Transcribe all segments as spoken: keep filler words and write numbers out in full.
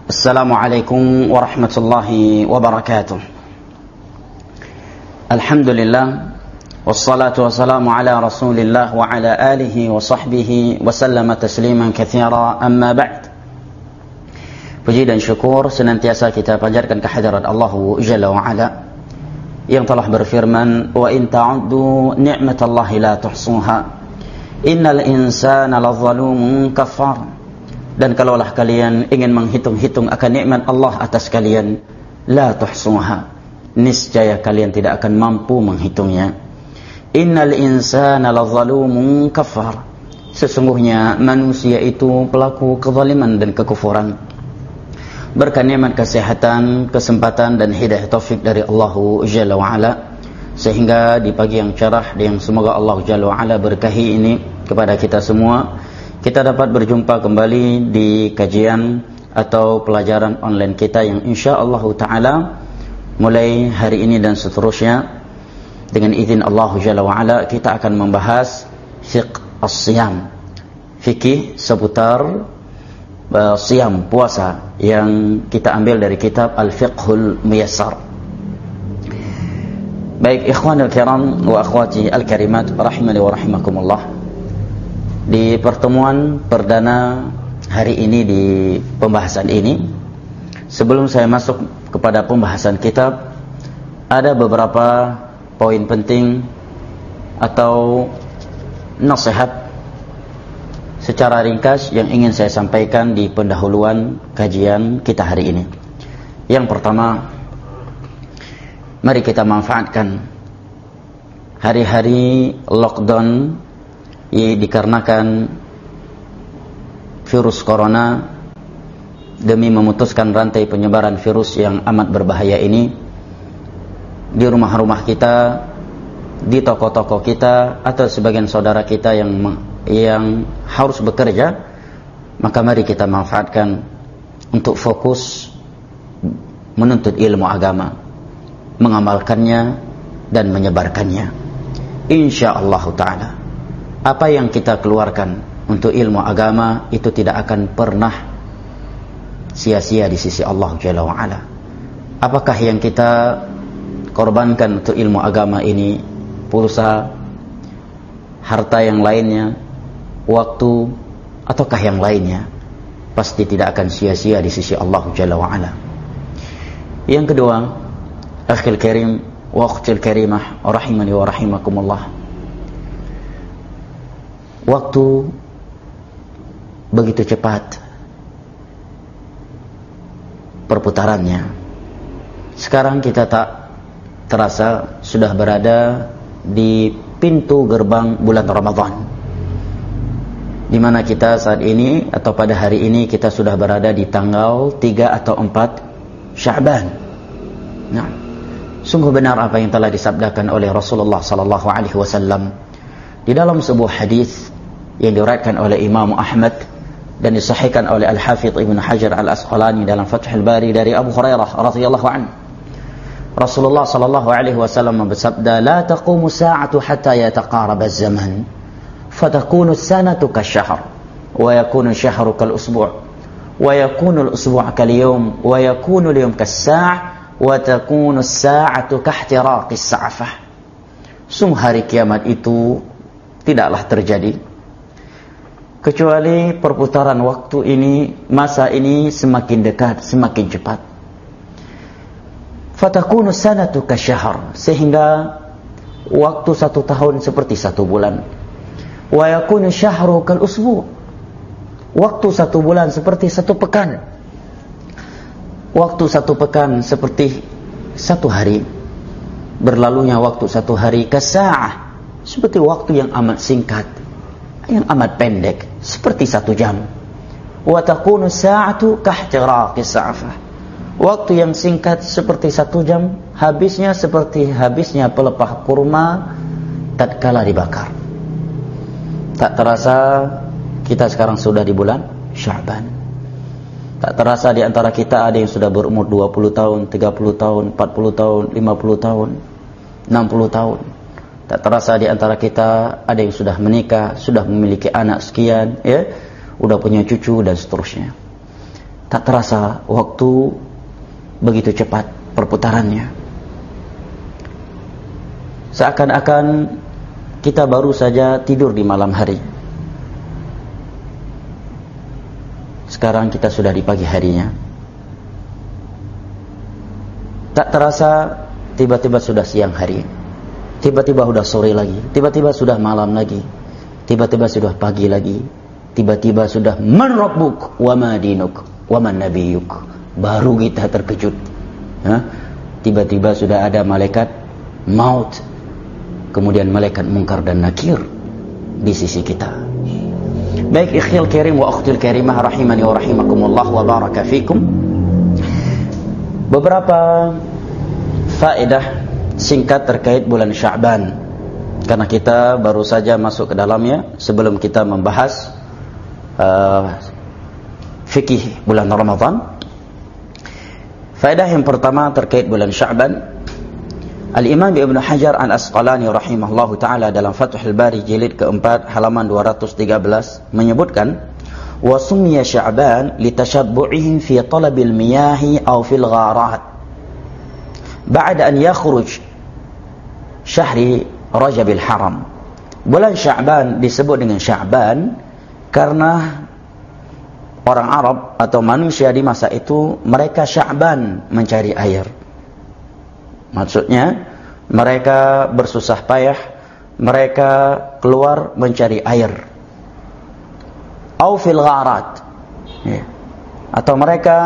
Assalamualaikum warahmatullahi wabarakatuh. Alhamdulillah, wassalatu wassalamu ala rasulillah wa ala alihi wa sahbihi wa sallama tasliman katsira, amma ba'd. Puji dan syukur senantiasa kita panjatkan kehadirat Allah Jalla wa Ala yang telah berfirman, wa in ta'uddu ni'matallahi la tuhsuha innal insana lazalumun kafar. Dan kalaulah kalian ingin menghitung-hitung akan nikmat Allah atas kalian, la tuhsuha, niscaya kalian tidak akan mampu menghitungnya. Innal insana lazalumun kafar, sesungguhnya manusia itu pelaku kezaliman dan kekufuran. Berkat nikmat kesehatan, kesempatan dan hidayah taufik dari Allah Jalla wa Ala, sehingga di pagi yang cerah yang semoga Allah Jalla wa Ala berkahi ini kepada kita semua, kita dapat berjumpa kembali di kajian atau pelajaran online kita yang insyaallah ta'ala mulai hari ini dan seterusnya dengan izin Allah Jalla wa'ala kita akan membahas fiqh as-siyam, fikih seputar uh, siyam, puasa, yang kita ambil dari kitab Al-Fiqhul Muyassar. Baik ikhwanul kiram wa akhwati al-karimat rahimani wa rahimakumullah, di pertemuan perdana hari ini di pembahasan ini, sebelum saya masuk kepada pembahasan kitab, ada beberapa poin penting atau nasihat secara ringkas yang ingin saya sampaikan di pendahuluan kajian kita hari ini. Yang pertama, mari kita manfaatkan hari-hari lockdown yang dikarenakan virus corona demi memutuskan rantai penyebaran virus yang amat berbahaya ini di rumah-rumah kita, di toko-toko kita, atau sebagian saudara kita yang yang harus bekerja. Maka mari kita manfaatkan untuk fokus menuntut ilmu agama, mengamalkannya dan menyebarkannya. Insyaallah ta'ala, apa yang kita keluarkan untuk ilmu agama itu tidak akan pernah sia-sia di sisi Allah Jalla wa'ala. Apakah yang kita korbankan untuk ilmu agama ini, pulsa, harta yang lainnya, waktu, ataukah yang lainnya, pasti tidak akan sia-sia di sisi Allah Jalla wa'ala. Yang kedua, akhil karim wa akhtil karimah rahimani wa rahimakumullah, waktu begitu cepat perputarannya. Sekarang kita tak terasa sudah berada di pintu gerbang bulan Ramadan, di mana kita saat ini atau pada hari ini kita sudah berada di tanggal tiga atau empat Sya'ban. Nah, sungguh benar apa yang telah disabdakan oleh Rasulullah sallallahu alaihi wasallam di dalam sebuah hadis yang diriwayatkan oleh Imam Ahmad dan disahihkan oleh Al-Hafidh Ibnu Hajar Al-Asqalani dalam Fathul Bari dari Abu Hurairah radhiyallahu anhu. Rasulullah sallallahu alaihi wasallam bersabda, "La taqumu sa'atu hatta yataqaraba az-zaman, fatakunu as-sanatu kash-shahr, wa yakunu ash-shahru kal-usbu', wa yakunu al-usbu' kal-yawm, wa yakunu al-yawm kas-sa', wa takunu as-sa'atu kahtiraqi as-sa'fah." Sungguh hari kiamat itu tidaklah terjadi kecuali perputaran waktu ini, masa ini semakin dekat, semakin cepat. Fatakunu sanatu kasyahr, sehingga waktu satu tahun seperti satu bulan. Wa yakunu syahru kal usbu', waktu satu bulan seperti satu pekan. Waktu satu pekan seperti satu hari. Berlalunya waktu satu hari kasa'ah, seperti waktu yang amat singkat, yang amat pendek, seperti satu jam. Wa takunu sa'atu kahtiraqis sa'fah, waktu yang singkat seperti satu jam, habisnya seperti habisnya pelepah kurma tatkala dibakar. Tak terasa kita sekarang sudah di bulan Sya'ban. Tak terasa di antara kita ada yang sudah berumur dua puluh tahun, tiga puluh tahun, empat puluh tahun, lima puluh tahun, enam puluh tahun. Tak terasa di antara kita ada yang sudah menikah, sudah memiliki anak sekian, ya, udah punya cucu dan seterusnya. Tak terasa waktu begitu cepat perputarannya. Seakan-akan kita baru saja tidur di malam hari. Sekarang kita sudah di pagi harinya. Tak terasa tiba-tiba sudah siang hari. Tiba-tiba sudah sore lagi. Tiba-tiba sudah malam lagi. Tiba-tiba sudah pagi lagi. Tiba-tiba sudah man rabbuk wa ma dinuk wa man nabiyuk. Baru kita terkejut. Ha? Tiba-tiba sudah ada malaikat maut. Kemudian malaikat munkar dan nakir di sisi kita. Baik ikhil karim wa ukhtil karimah rahimani wa rahimakumullah wa baraka fikum. Beberapa faedah singkat terkait bulan Sya'ban, karena kita baru saja masuk ke dalamnya sebelum kita membahas uh, fikih bulan Ramadan. Faedah yang pertama terkait bulan Sya'ban, Al-Imam Ibn Hajar Al-Asqalani rahimahullahu ta'ala dalam Fathul Bari jilid keempat halaman dua ratus tiga belas menyebutkan, wa summiya Sya'ban litashabbu'ihim fi talabil miyahi aw fil gharat ba'da an yakhruj syahri Rajabil Haram. Bulan Sya'ban disebut dengan Sya'ban karena orang Arab atau manusia di masa itu mereka Sya'ban mencari air. Maksudnya mereka bersusah payah, mereka keluar mencari air. Au fil gharat, ya. Atau mereka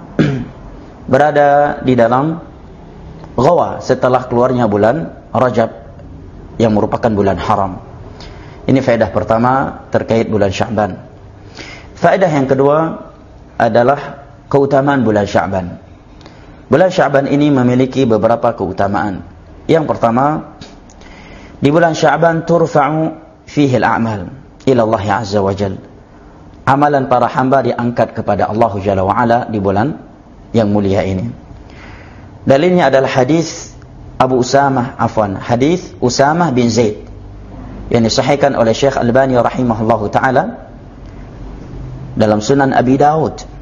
berada di dalam ghawa setelah keluarnya bulan Rajab yang merupakan bulan haram. Ini faedah pertama terkait bulan Sya'ban. Faedah yang kedua adalah keutamaan bulan Sya'ban. Bulan Sya'ban ini memiliki beberapa keutamaan. Yang pertama, di bulan Sya'ban turfa'u fihi al-a'mal ila Allah Azza wa Jalla. Amalan para hamba diangkat kepada Allah Jalla wa Ala di bulan yang mulia ini. Dalilnya adalah hadis Abu Usamah, afwan, hadis Usamah bin Zaid yang disahihkan oleh Syekh Albani rahimahullahu taala dalam Sunan Abi Daud.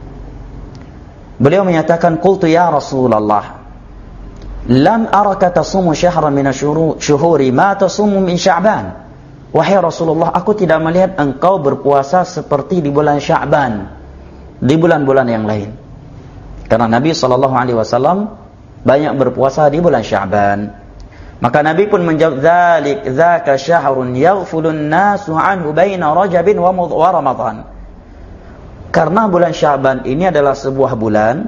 Beliau menyatakan, qultu ya Rasulullah, lam araka tasumu syahran min asyuhuri ma tasumu min Sya'ban. Wahai Rasulullah, aku tidak melihat engkau berpuasa seperti di bulan Sya'ban, di bulan-bulan yang lain. Karena Nabi sallallahu alaihi wasallam banyak berpuasa di bulan Sya'ban. Maka Nabi pun menjawab, dzalik dzaka syahrun yaghfulun nasu anhu baina Rajabin wa Ramadan. Karena bulan Sya'ban ini adalah sebuah bulan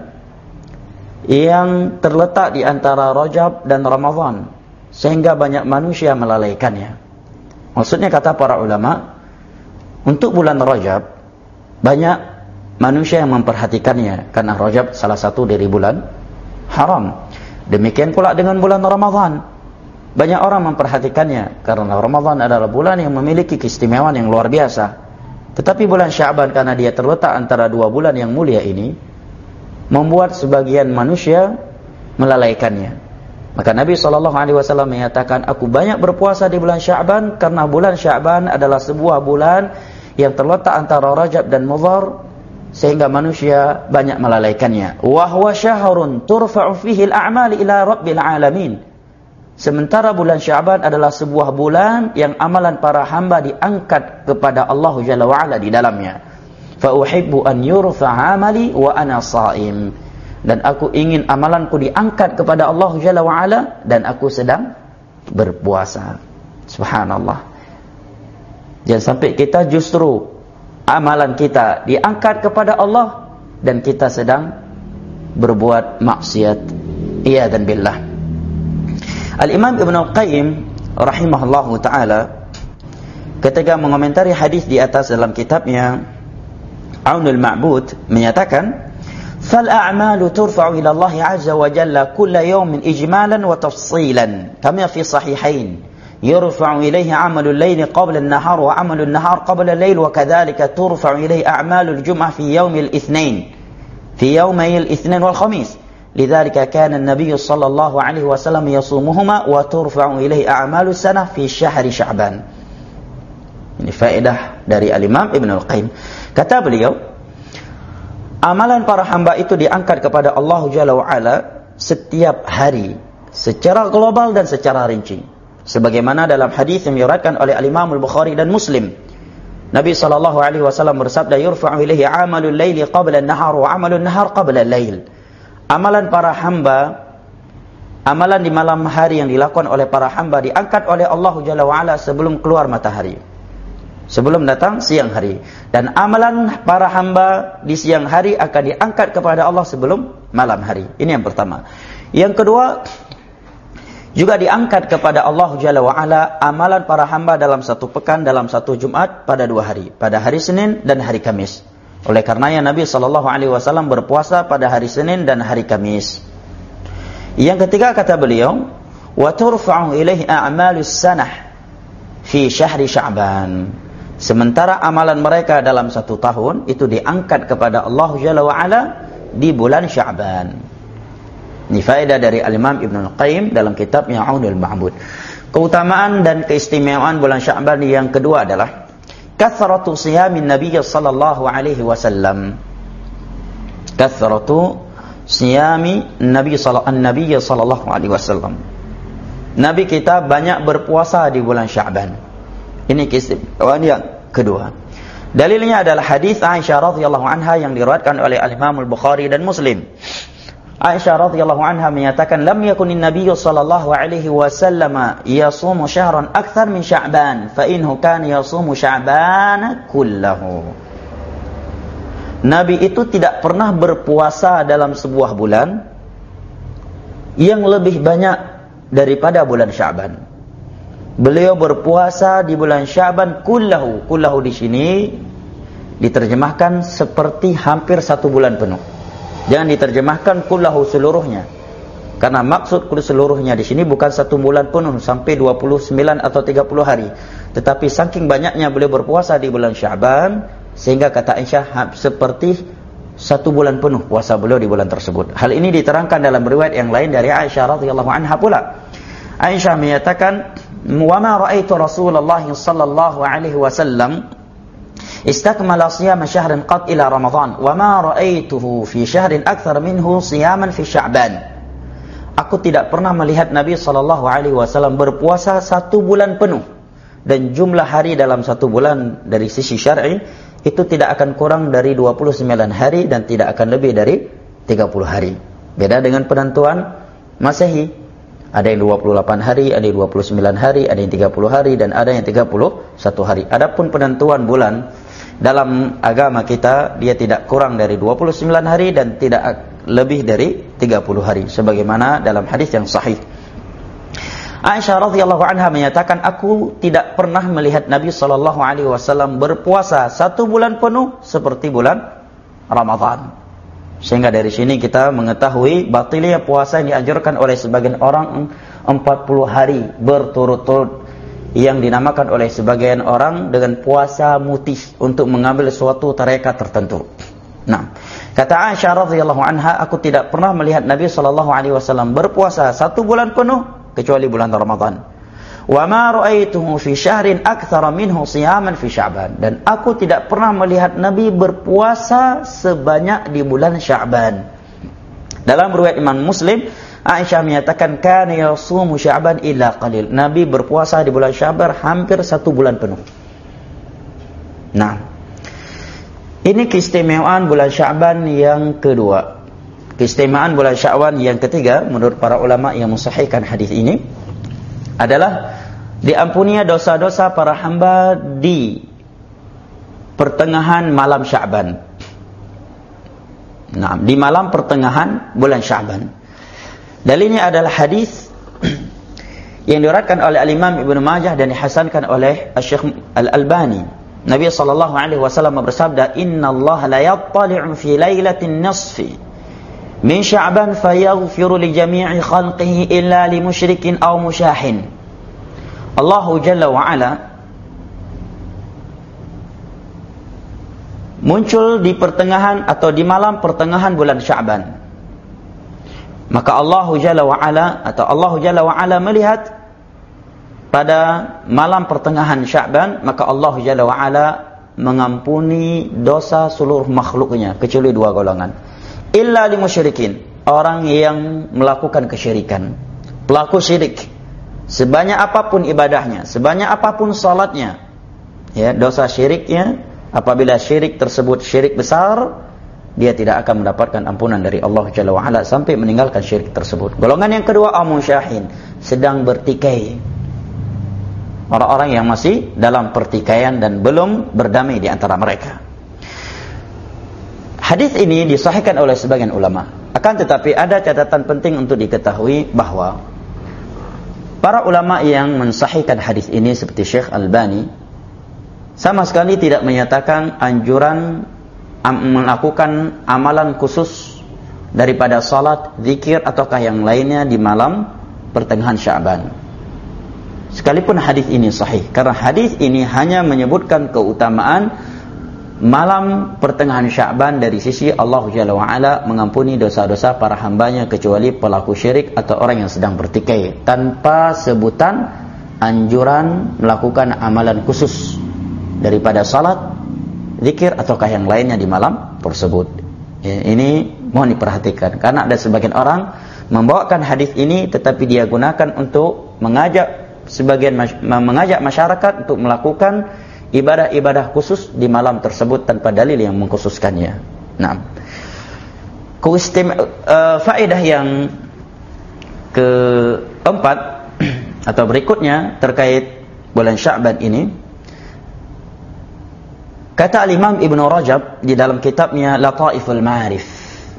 yang terletak di antara Rajab dan Ramadan, sehingga banyak manusia melalaikannya. Maksudnya kata para ulama, untuk bulan Rajab banyak manusia yang memperhatikannya, karena Rajab salah satu dari bulan haram. Demikian pula dengan bulan Ramadan, banyak orang memperhatikannya karena Ramadan adalah bulan yang memiliki keistimewaan yang luar biasa. Tetapi bulan Sya'ban karena dia terletak antara dua bulan yang mulia ini, membuat sebagian manusia melalaikannya. Maka Nabi shallallahu alaihi wasallam menyatakan, aku banyak berpuasa di bulan Sya'ban karena bulan Sya'ban adalah sebuah bulan yang terletak antara Rajab dan Mudhar, sehingga manusia banyak melalaikannya. Wa huwa syahrun turfa'u fihi al-a'mal ila rabbil alamin. Sementara bulan Sya'ban adalah sebuah bulan yang amalan para hamba diangkat kepada Allah Jalla wa'ala di dalamnya. Fa uhibbu an yurfa'a amali wa ana sha'im. Dan aku ingin amalanku diangkat kepada Allah Jalla wa'ala dan aku sedang berpuasa. Subhanallah. Jangan sampai kita justru amalan kita diangkat kepada Allah dan kita sedang berbuat maksiat. Iyadzan billah. Al-Imam Ibn Al-Qayyim rahimahullahu ta'ala ketika mengomentari hadis di atas dalam kitabnya Aunul Ma'bud menyatakan, fal a'malu turfa'u ila Allah azza wa jalla kulla yawmin ijmalan wa tafsilan kama fi sahihain yurfa'u ilayhi 'amalul layli qabla an-nahar wa 'amalun nahar qabla al-layl wa kadhalika turfa'u ilayhi a'malul jum'ah fi yawmil itsnain fi yawmay al-itsnain wal khamis. لذلك كان النبي صلى الله عليه وسلم يصومهما وترفع إليه أعمال السنة في شهر شعبان. Ini faedah dari Al-Imam Ibn Al-Qayyim. Kata beliau, amalan para hamba itu diangkat kepada Allah Jalla wa Ala setiap hari secara global dan secara rinci. Sebagaimana dalam hadis yang diriwayatkan oleh Al-Imam Al-Bukhari dan Muslim, Nabi sallallahu alaihi wasallam bersabda, "Yurfa'u ilaihi 'amalul laili qabla an-nahar wa 'amalun nahar qabla al-lail." Amalan para hamba, amalan di malam hari yang dilakukan oleh para hamba diangkat oleh Allah Jalla wa Ala sebelum keluar matahari, sebelum datang siang hari. Dan amalan para hamba di siang hari akan diangkat kepada Allah sebelum malam hari. Ini yang pertama. Yang kedua, juga diangkat kepada Allah Jalla wa Ala amalan para hamba dalam satu pekan, dalam satu Jumat, pada dua hari, pada hari Senin dan hari Kamis. Oleh karenanya Nabi sallallahu alaihi wasallam berpuasa pada hari Senin dan hari Kamis. Yang ketiga, kata beliau, wa turfa'u ilaihi a'malus sanah fi syahri Sya'ban. Sementara amalan mereka dalam satu tahun itu diangkat kepada Allah Jalla wa Ala di bulan Sya'ban. Ini faedah dari Al-Imam Ibn Al-Qayyim dalam kitabnya Aunul Ma'bud. Keutamaan dan keistimewaan bulan Sya'ban yang kedua adalah kathratu siyamin Nabi sallallahu alaihi wasallam. Kathratu siyami Nabi sallallahu alaihi wasallam. Nabi kita banyak berpuasa di bulan Sya'ban. Ini keistimewaan yang kedua. Dalilnya adalah hadis Aisyah radhiyallahu anha yang diriwayatkan oleh Al-Imam Al-Bukhari dan Muslim. Aisyah radhiyallahu anha menyatakan, lam yakunin nabiyyu sallallahu alaihi wasallam yasumu syahran akthar min Sya'ban, fa innahu kana yasumu Sya'ban kullahu. Nabi itu tidak pernah berpuasa dalam sebuah bulan yang lebih banyak daripada bulan Sya'ban. Beliau berpuasa di bulan Sya'ban kullahu. Kullahu di sini diterjemahkan seperti hampir satu bulan penuh. Jangan diterjemahkan kullahu seluruhnya. Karena maksud seluruhnya di sini bukan satu bulan penuh sampai dua puluh sembilan atau tiga puluh hari. Tetapi saking banyaknya beliau berpuasa di bulan Sya'ban, sehingga kata Aisyah seperti satu bulan penuh puasa beliau di bulan tersebut. Hal ini diterangkan dalam riwayat yang lain dari Aisyah radhiyallahu anha pula. Aisyah menyatakan, "Wa ma ra'aitu Rasulullah sallallahu alaihi wasallam istakmala siyama syahrin qat ila Ramadan wa ma ra'aituhu fi syahrin akthar minhu siyaman fi Sya'ban." Aku tidak pernah melihat Nabi sallallahu alaihi wasallam berpuasa satu bulan penuh, dan jumlah hari dalam satu bulan dari sisi syar'i itu tidak akan kurang dari dua puluh sembilan hari dan tidak akan lebih dari tiga puluh hari. Beda dengan penentuan Masehi. Ada yang dua puluh delapan hari, ada yang dua puluh sembilan hari, ada yang tiga puluh hari, dan ada yang tiga puluh satu hari. Adapun penentuan bulan dalam agama kita, dia tidak kurang dari dua puluh sembilan hari dan tidak lebih dari tiga puluh hari, sebagaimana dalam hadis yang sahih. Aisyah radhiyallahu anha menyatakan, aku tidak pernah melihat Nabi sallallahu alaihi wasallam berpuasa satu bulan penuh seperti bulan Ramadan. Sehingga dari sini kita mengetahui batilnya puasa yang dianjurkan oleh sebagian orang empat puluh hari berturut-turut, yang dinamakan oleh sebagian orang dengan puasa mutih untuk mengambil suatu tarekat tertentu. Nah, kata Aisyah radhiyallahu anha, aku tidak pernah melihat Nabi sallallahu alaihi wasallam berpuasa satu bulan penuh kecuali bulan Ramadan. Wa ma ra'aituhu fi syahrin aktsara minhu siyaman fi Sya'ban. Dan aku tidak pernah melihat Nabi berpuasa sebanyak di bulan Sya'ban. Dalam riwayat Imam Muslim, Aisyah menyatakan, kana yasumu Sya'ban illa qalil. Nabi berpuasa di bulan Sya'ban hampir satu bulan penuh. Nah, ini keistimewaan bulan Sya'ban yang kedua. Keistimewaan bulan Sya'ban yang ketiga, menurut para ulama yang mensahihkan hadis ini, adalah diampuninya dosa-dosa para hamba di pertengahan malam Sya'ban. Nah, di malam pertengahan bulan Sya'ban. Dalilnya adalah hadis yang diriwayatkan oleh Al-Imam Ibnu Majah dan dihasankan oleh Syekh Al-Albani. Nabi sallallahu alaihi wasallam bersabda, "Inna Allah la yattali'u fi lailatin nisfi min Sya'ban fayaghfiru li jami'i khalqihi illa li musyrikin aw musyahin." Allah Jalla wa Ala muncul di pertengahan atau di malam pertengahan bulan Sya'ban. Maka Allah Jalla wa Ala atau Allah Jalla wa Ala melihat pada malam pertengahan Sya'ban, maka Allah Jalla wa Ala mengampuni dosa seluruh makhluknya kecuali dua golongan. Illa lil musyrikin, orang yang melakukan kesyirikan, pelaku syirik. Sebanyak apapun ibadahnya, sebanyak apapun salatnya, ya, dosa syiriknya, apabila syirik tersebut syirik besar, dia tidak akan mendapatkan ampunan dari Allah Jalla wa Ala sampai meninggalkan syirik tersebut. Golongan yang kedua, al-musyahin, sedang bertikai. Orang-orang yang masih dalam pertikaian dan belum berdamai di antara mereka. Hadis ini disahihkan oleh sebagian ulama. Akan tetapi ada catatan penting untuk diketahui bahwa para ulama yang mensahihkan hadis ini seperti Syekh Albani sama sekali tidak menyatakan anjuran am- melakukan amalan khusus daripada salat, zikir ataukah yang lainnya di malam pertengahan Sya'ban. Sekalipun hadis ini sahih, karena hadis ini hanya menyebutkan keutamaan malam pertengahan Sya'ban dari sisi Allah Jalla wa Ala mengampuni dosa-dosa para hambanya kecuali pelaku syirik atau orang yang sedang bertikai, tanpa sebutan anjuran melakukan amalan khusus daripada salat, zikir ataukah yang lainnya di malam tersebut. Ini mohon diperhatikan, karena ada sebagian orang membawakan hadis ini tetapi dia gunakan untuk mengajak sebagian mengajak masyarakat untuk melakukan ibadah-ibadah khusus di malam tersebut tanpa dalil yang mengkhususkannya. Nah, keistimewaan uh, faedah yang keempat atau berikutnya terkait bulan Sya'ban ini, kata Imam Ibn Rajab di dalam kitabnya Lataiful Ma'arif,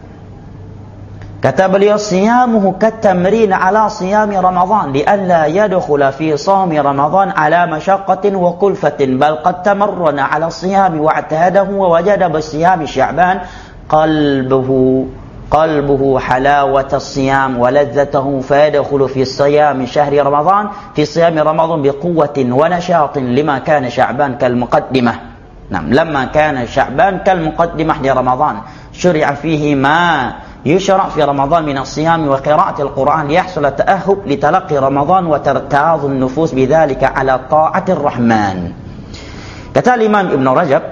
kata beliau, siyamuhu katamrin ala siyami Ramadan lialla yadkhula fi sawmi Ramadan ala masyaqqatin wa kulfatin bal qad tamarrana ala siyami wa i'tadahu wa wajada bi siyami Sya'ban qalbuhu qalbuhu halawata siyam wa ladzatahu fayadkhulu fi siyami syahri Ramadan fi siyami Ramadan bi quwwatin wa nashatin lima kana Sya'ban kal muqaddimah. Nah, lamma kana Sya'ban kal muqaddimah di Ramadan syuri'a fihi ma يشرع في رمضان من الصيام وقراءة القرآن ليحصل تأهب لتلقي رمضان وترتاض النفوس بذلك على طاعة الرحمن. Kata Imam Ibn Rajab,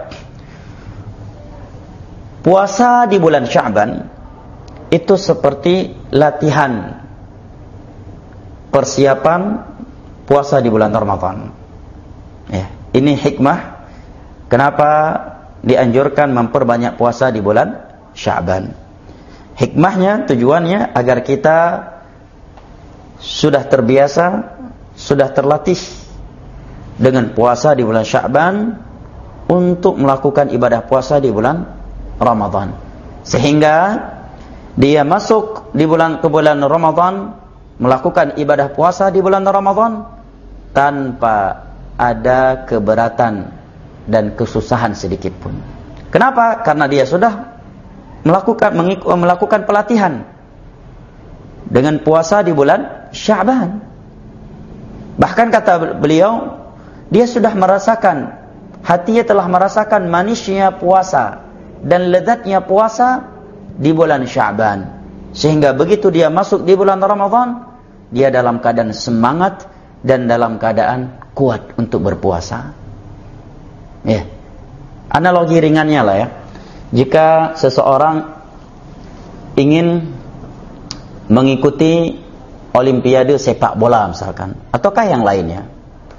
puasa di bulan Sya'ban itu seperti latihan persiapan puasa di bulan Ramadan. Ya, ini hikmah kenapa dianjurkan memperbanyak puasa di bulan Sya'ban. Hikmahnya, tujuannya agar kita sudah terbiasa, sudah terlatih dengan puasa di bulan Sya'ban untuk melakukan ibadah puasa di bulan Ramadan, sehingga dia masuk di bulan ke bulan Ramadan melakukan ibadah puasa di bulan Ramadan tanpa ada keberatan dan kesusahan sedikit pun. Kenapa? Karena dia sudah melakukan mengikut, melakukan pelatihan dengan puasa di bulan Sya'ban. Bahkan kata beliau, dia sudah merasakan, hatinya telah merasakan manisnya puasa dan lezatnya puasa di bulan Sya'ban, sehingga begitu dia masuk di bulan Ramadan, dia dalam keadaan semangat dan dalam keadaan kuat untuk berpuasa. Ya, analogi ringannya lah ya. Jika seseorang ingin mengikuti olimpiade sepak bola misalkan, ataukah yang lainnya,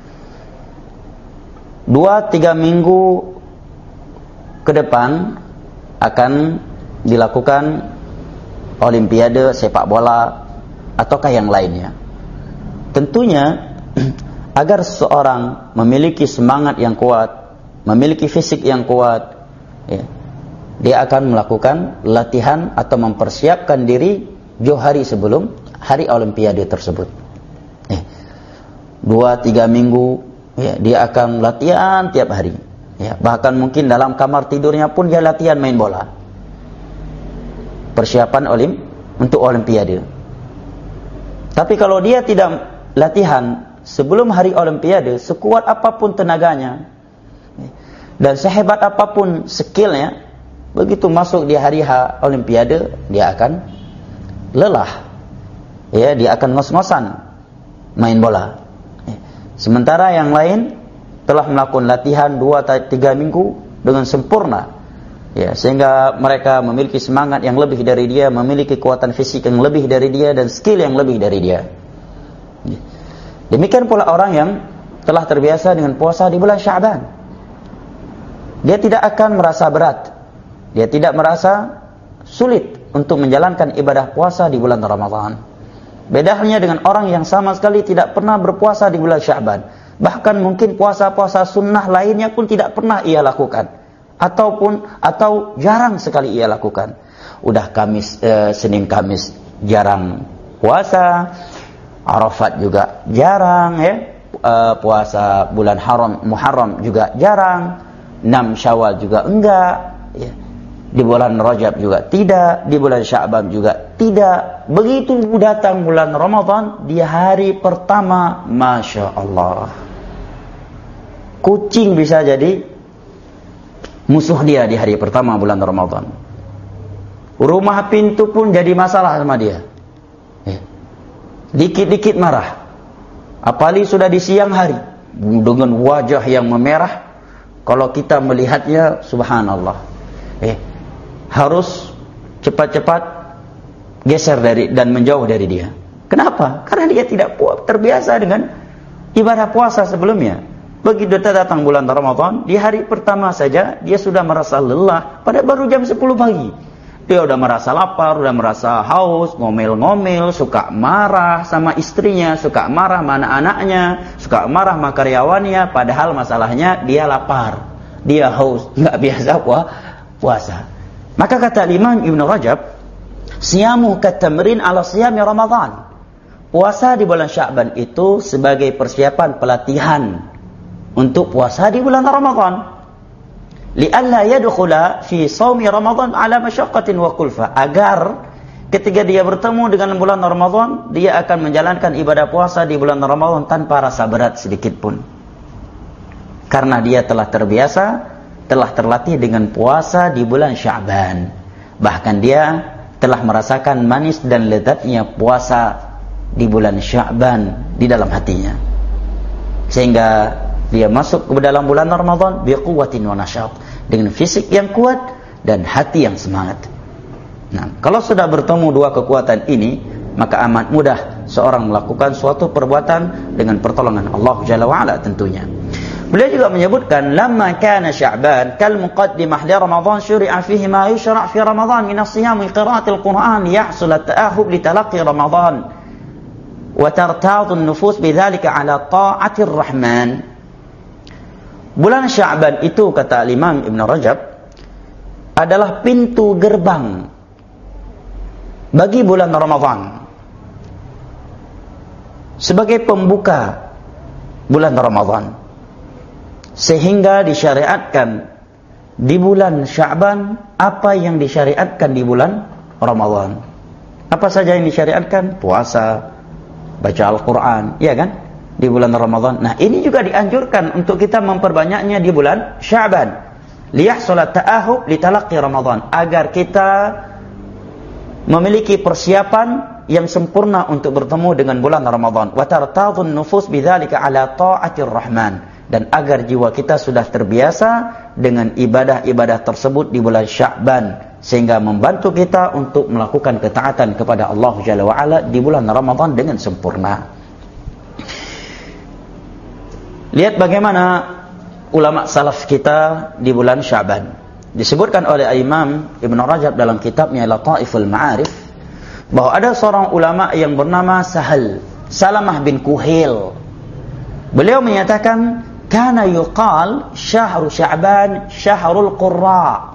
dua tiga minggu ke depan akan dilakukan olimpiade sepak bola ataukah yang lainnya. Tentunya agar seseorang memiliki semangat yang kuat, memiliki fisik yang kuat, ya, dia akan melakukan latihan atau mempersiapkan diri jauh hari sebelum hari olimpiade tersebut. Eh, dua tiga minggu, ya, dia akan latihan tiap hari. Ya, bahkan mungkin dalam kamar tidurnya pun dia latihan main bola. Persiapan olim untuk olimpiade. Tapi kalau dia tidak latihan sebelum hari olimpiade, sekuat apapun tenaganya dan sehebat apapun skillnya, begitu masuk di hari H olimpiade, dia akan lelah. Ya, dia akan ngos-ngosan main bola. Sementara yang lain telah melakukan latihan dua tiga minggu dengan sempurna, ya, sehingga mereka memiliki semangat yang lebih dari dia, memiliki kekuatan fisik yang lebih dari dia, dan skill yang lebih dari dia. Demikian pula orang yang telah terbiasa dengan puasa di bulan Sya'ban, dia tidak akan merasa berat, dia tidak merasa sulit untuk menjalankan ibadah puasa di bulan Ramadan. Beda halnya dengan orang yang sama sekali tidak pernah berpuasa di bulan Sya'ban. Bahkan mungkin puasa-puasa sunnah lainnya pun tidak pernah ia lakukan, ataupun atau jarang sekali ia lakukan. Udah Kamis, eh, Senin Kamis jarang puasa, Arafat juga jarang, ya. Eh, puasa bulan haram Muharram juga jarang, enam Syawal juga enggak, ya. Di bulan Rajab juga tidak, di bulan Sya'ban juga tidak. Begitu datang bulan Ramadan, di hari pertama, Masya Allah, kucing bisa jadi musuh dia di hari pertama bulan Ramadan. Rumah pintu pun jadi masalah sama dia. Dikit-dikit marah. Apalagi sudah di siang hari, dengan wajah yang memerah. Kalau kita melihatnya, subhanallah, eh, harus cepat-cepat geser dari dan menjauh dari dia. Kenapa? Karena dia tidak terbiasa dengan ibadah puasa sebelumnya. Begitu datang bulan Ramadan, di hari pertama saja dia sudah merasa lelah, pada baru jam sepuluh pagi. Dia sudah merasa lapar, sudah merasa haus, ngomel-ngomel, suka marah sama istrinya, suka marah sama anak-anaknya, suka marah sama karyawannya, padahal masalahnya dia lapar, dia haus, nggak biasa puasa. Maka kata Imam Ibn Rajab, siyamu katamrin ala siyami Ramadan. Puasa di bulan Sya'ban itu sebagai persiapan pelatihan untuk puasa di bulan Ramadan. Li'alla yadkhula fi shaumi Ramadan ala masyaqqatin wa kulfa. Agar ketika dia bertemu dengan bulan Ramadan, dia akan menjalankan ibadah puasa di bulan Ramadan tanpa rasa berat sedikit pun. Karena dia telah terbiasa, telah terlatih dengan puasa di bulan Sya'ban. Bahkan dia telah merasakan manis dan lezatnya puasa di bulan Sya'ban di dalam hatinya. Sehingga dia masuk ke dalam bulan Ramadan biquwwatin wa nasyat, dengan fisik yang kuat dan hati yang semangat. Nah, kalau sudah bertemu dua kekuatan ini, maka amat mudah seorang melakukan suatu perbuatan dengan pertolongan Allah Jalla wa Ala tentunya. Beliau juga menyebutkan, lamma kana Sya'ban kal muqaddimah li Ramadan syuri'a fihi ma yushra' fi Ramadan min as-siyam wa qira'atil Qur'an yahsul at-ta'ahub li talaqqi Ramadan wa tartadu an-nufus bidzalika 'ala ta'atir Rahman. Bulan Sya'ban itu, kata Imam Ibn Rajab, adalah pintu gerbang bagi bulan Ramadan, sebagai pembuka bulan Ramadan, sehingga disyariatkan di bulan Sya'ban apa yang disyariatkan di bulan Ramadan. Apa saja yang disyariatkan? Puasa, baca Al-Quran, ya kan? Di bulan Ramadan. Nah, ini juga dianjurkan untuk kita memperbanyaknya di bulan Sya'ban. Liyahsulat ta'ahub li talaqqi Ramadan, agar kita memiliki persiapan yang sempurna untuk bertemu dengan bulan Ramadan. Wa tartadun nufus bidzalika ala ta'atir Rahman, dan agar jiwa kita sudah terbiasa dengan ibadah-ibadah tersebut di bulan Sya'ban, sehingga membantu kita untuk melakukan ketaatan kepada Allah Jalla wa Ala di bulan Ramadan dengan sempurna. Lihat bagaimana ulama salaf kita di bulan Sya'ban. Disebutkan oleh Imam Ibn Rajab dalam kitabnya Lataiful Ma'arif, bahwa ada seorang ulama yang bernama Sahal, Salamah bin Kuhail. Beliau menyatakan, kana yuqal syahru Sya'ban syahrul qurra.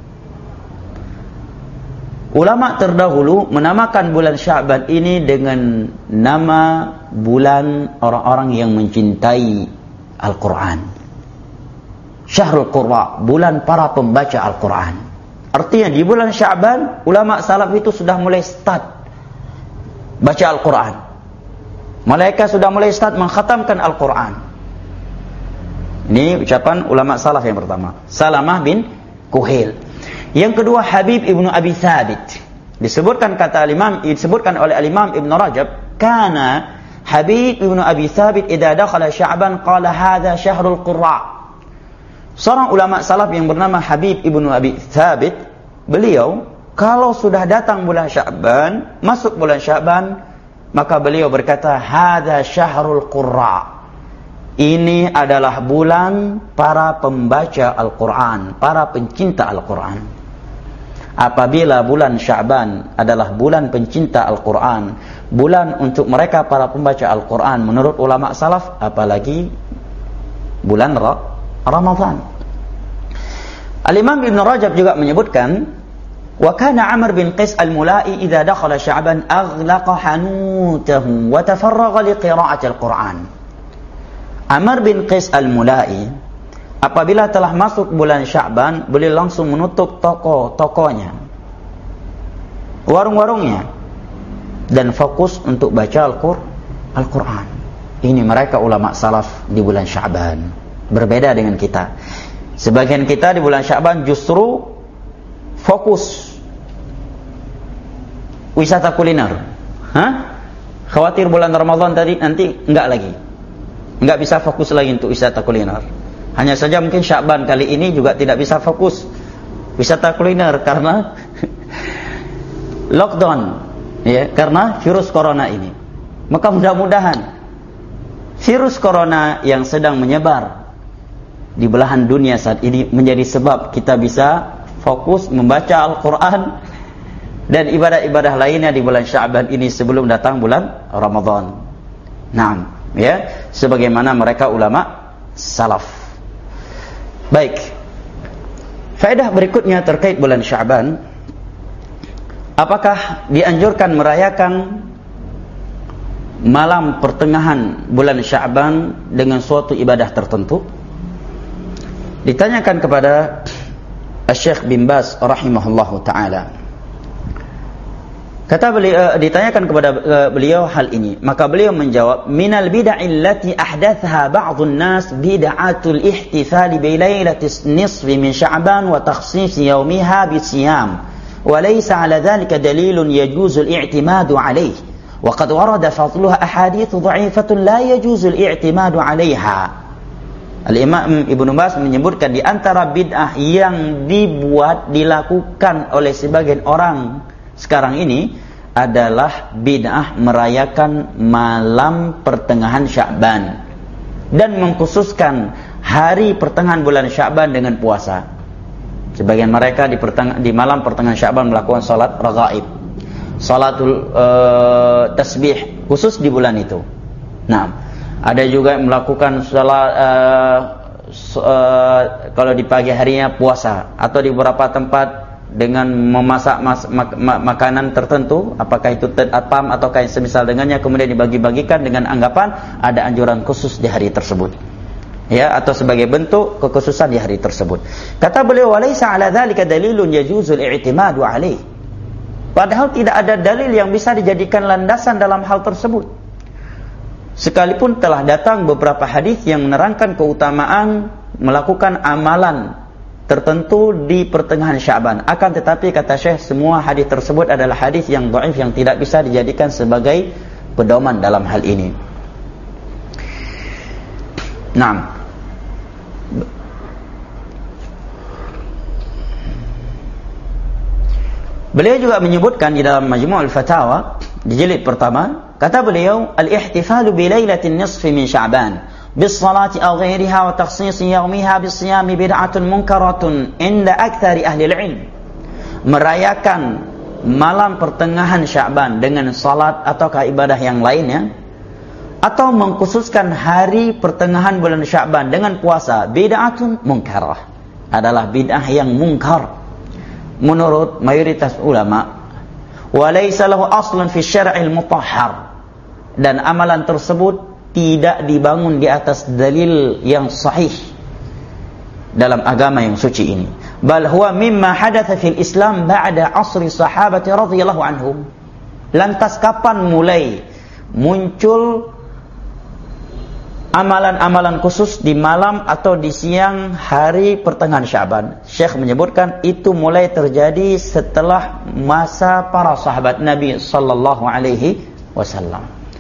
Ulama terdahulu menamakan bulan Sya'ban ini dengan nama bulan orang-orang yang mencintai Al-Quran. Syahrul Qurra, bulan para pembaca Al-Quran. Artinya di bulan Sya'ban, ulama salaf itu sudah mulai start baca Al-Quran. Mereka sudah mulai start mengkhatamkan Al-Quran. Ini ucapan ulama salaf yang pertama, Salamah bin Kuhail. Yang kedua, Habib ibnu Abi Thabit. Disebutkan kata al-Imam, disebutkan oleh al-Imam Ibn Rajab, kana Habib ibn Abi Thabit idza dakhala Sya'ban qala hadza syahrul qurra. Seorang ulama salaf yang bernama Habib ibn Abi Thabit, beliau kalau sudah datang bulan Sya'ban, masuk bulan Sya'ban, maka beliau berkata hadza syahrul qurra. Ini adalah bulan para pembaca Al-Qur'an, para pencinta Al-Qur'an. Apabila bulan Sya'ban adalah bulan pencinta Al-Quran, bulan untuk mereka para pembaca Al-Quran menurut ulama salaf, apalagi bulan Ramadhan. Al-Imam Ibn Rajab juga menyebutkan, wa kana Amr bin Qais al-Mula'i idza dakhala Sya'ban aghlaqa hanutahu wa tafarraga li qira'ati Al-Quran. Amr bin Qais al-Mula'i apabila telah masuk bulan Sya'ban, beliau langsung menutup toko-tokonya, warung-warungnya, dan fokus untuk baca Al-Quran. Ini mereka ulama salaf di bulan Sya'ban. Berbeda dengan kita. Sebagian kita di bulan Sya'ban justru fokus wisata kuliner. Hah? Khawatir bulan Ramadan tadi nanti enggak lagi. Enggak bisa fokus lagi untuk wisata kuliner. Hanya saja mungkin Sya'ban kali ini juga tidak bisa fokus wisata kuliner karena lockdown, ya, karena virus corona ini. Maka mudah-mudahan virus corona yang sedang menyebar di belahan dunia saat ini menjadi sebab kita bisa fokus membaca Al-Quran dan ibadah-ibadah lainnya di bulan Sya'ban ini sebelum datang bulan Ramadan. Naam, ya, sebagaimana mereka ulama salaf. Baik, faedah berikutnya terkait bulan Sya'ban. Apakah dianjurkan merayakan malam pertengahan bulan Sya'ban dengan suatu ibadah tertentu? Ditanyakan kepada Syekh bin Baz rahimahullahu ta'ala. Kata beliau, ditanyakan kepada beliau hal ini, maka beliau menjawab, minal bid'ah allati ahdathaha ba'dun nas bid'atul ihtifal bi lailatis nisfi min Sya'ban wa takhsis yawmiha bisiyam wa laysa 'ala dhalika dalilun yajuzu al-i'timadu 'alayhi wa qad warada fadluha ahadits dha'ifatun la yajuzu al-i'timadu 'alayha. Al-Imam Ibnu Baz menyebutkan di antara bid'ah yang dibuat dilakukan oleh sebagian orang sekarang ini adalah bid'ah merayakan malam pertengahan Sya'ban dan mengkhususkan hari pertengahan bulan Sya'ban dengan puasa. Sebagian mereka di, di malam pertengahan Sya'ban melakukan salat raghaib, salatul uh, tasbih khusus di bulan itu. Nah, ada juga yang melakukan salat uh, uh, kalau di pagi harinya puasa, atau di beberapa tempat dengan memasak mas, mak, mak, makanan tertentu, apakah itu apam atau kain semisal dengannya, kemudian dibagi-bagikan dengan anggapan ada anjuran khusus di hari tersebut, ya, atau sebagai bentuk kekhususan di hari tersebut. Kata beliau, walaysa 'ala dzalika dalilun yajuzul i'timadu 'alaih. Padahal tidak ada dalil yang bisa dijadikan landasan dalam hal tersebut. Sekalipun telah datang beberapa hadis yang menerangkan keutamaan melakukan amalan tertentu di pertengahan Sya'ban. Akan tetapi kata Syekh, semua hadis tersebut adalah hadis yang dhaif yang tidak bisa dijadikan sebagai pedoman dalam hal ini. Naam. Beliau juga menyebutkan di dalam Majmu' al-Fatawa di jilid pertama, kata beliau, al-ihtifalu bi lailatin nisfi min Sya'ban بالصلاة أو غيرها وتخصيص يومها بالصيام بدعة منكرة عند أكثر أهل العلم. Merayakan malam pertengahan Sya'ban dengan salat ataukah ibadah yang lainnya, atau mengkhususkan hari pertengahan bulan Sya'ban dengan puasa, bid'atun munkarah, adalah bid'ah yang munkar menurut mayoritas ulama. Wa laysa lahu aslun fi syar'il mutahhar, dan amalan tersebut tidak dibangun di atas dalil yang sahih dalam agama yang suci ini. Bal huwa mimma hadatha fil Islam ba'da asri sahabati radhiyallahu anhum. Lantas kapan mulai muncul amalan-amalan khusus di malam atau di siang hari pertengahan Sya'ban? Syekh menyebutkan itu mulai terjadi setelah masa para sahabat Nabi sallallahu alaihi wasallam.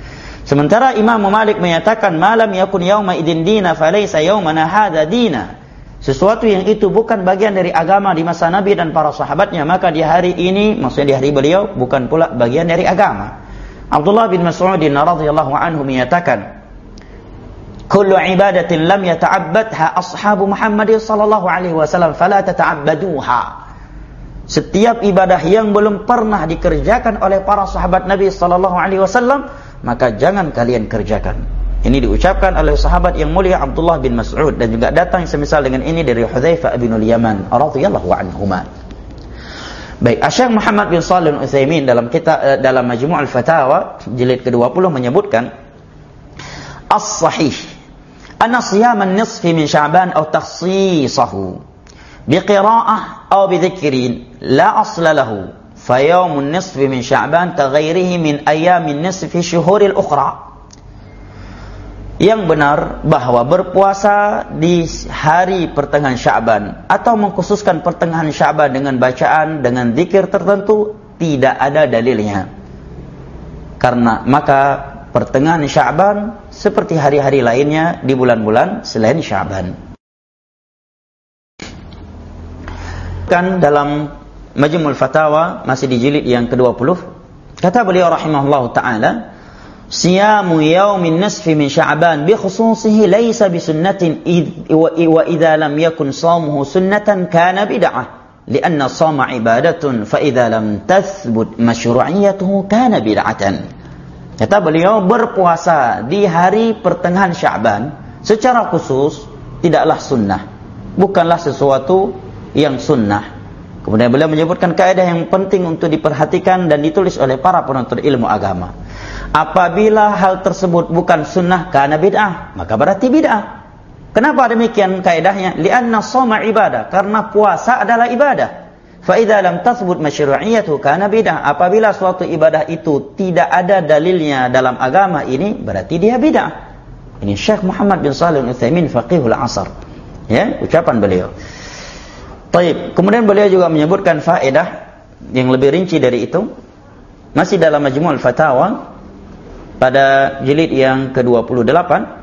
Sementara Imam Malik menyatakan malam yakun yauma idin dina falaysa yaumana hadza dina. Sesuatu yang itu bukan bagian dari agama di masa Nabi dan para sahabatnya, maka di hari ini, maksudnya di hari beliau, bukan pula bagian dari agama. Abdullah bin Mas'ud radhiyallahu anhu menyatakan, kullu ibadatin lam yata'abbadha ashabu Muhammad sallallahu alaihi wasallam fala tata'abbaduha. Setiap ibadah yang belum pernah dikerjakan oleh para sahabat Nabi sallallahu alaihi wasallam, maka jangan kalian kerjakan. Ini diucapkan oleh sahabat yang mulia Abdullah bin Mas'ud, dan juga datang semisal dengan ini dari Hudzaifah bin Yaman radhiyallahu anhuma. Baik, Syekh Muhammad bin Shalih Al-Utsaimin dalam kitab dalam Majmu' Al-Fatawa jilid ke dua puluh menyebutkan as-sahih anna siyam an-nisfi min Sya'ban aw takhsisahu biqira'ah aw bidzikrin la asla lahu fa yawm an-nisfi min Sya'ban kaghayrihi min ayyam an-nisfi fi syuhuril ukhra. Yang benar bahwa berpuasa di hari pertengahan Sya'ban atau mengkhususkan pertengahan Sya'ban dengan bacaan, dengan zikir tertentu, tidak ada dalilnya. Karena maka pertengahan Sya'ban seperti hari-hari lainnya di bulan-bulan selain Sya'ban. Kan dalam Majmu' Al-Fatawa masih di jilid yang ke dua puluh, kata beliau rahimahullahu ta'ala, siyamu yaumin nisfi min Sya'ban bi khususihi laysa bi sunnatin wa idza lam yakun shaumuhu sunnatan kana bid'ah lianna shauma ibadatun fa idza lam tathbut masyru'iyyatuhu kana bid'atan. Kata beliau, berpuasa di hari pertengahan Sya'ban secara khusus tidaklah sunnah, bukanlah sesuatu yang sunnah. Kemudian beliau menyebutkan kaidah yang penting untuk diperhatikan dan ditulis oleh para penuntut ilmu agama. Apabila hal tersebut bukan sunnah kana bid'ah, maka berarti bid'ah. Kenapa demikian kaidahnya? Lianna shauma ibadah, karena puasa adalah ibadah. Fa idza lam tathbut masyru'iyyatuhu kana bid'ah. Apabila suatu ibadah itu tidak ada dalilnya dalam agama ini, berarti dia bid'ah. Ini Syekh Muhammad bin Shalih Al-Utsaimin faqihul asr. Ya, ucapan beliau. Baik, kemudian beliau juga menyebutkan faedah yang lebih rinci dari itu. Masih dalam Majmu' Al-Fatawa pada jilid yang ke dua puluh delapan,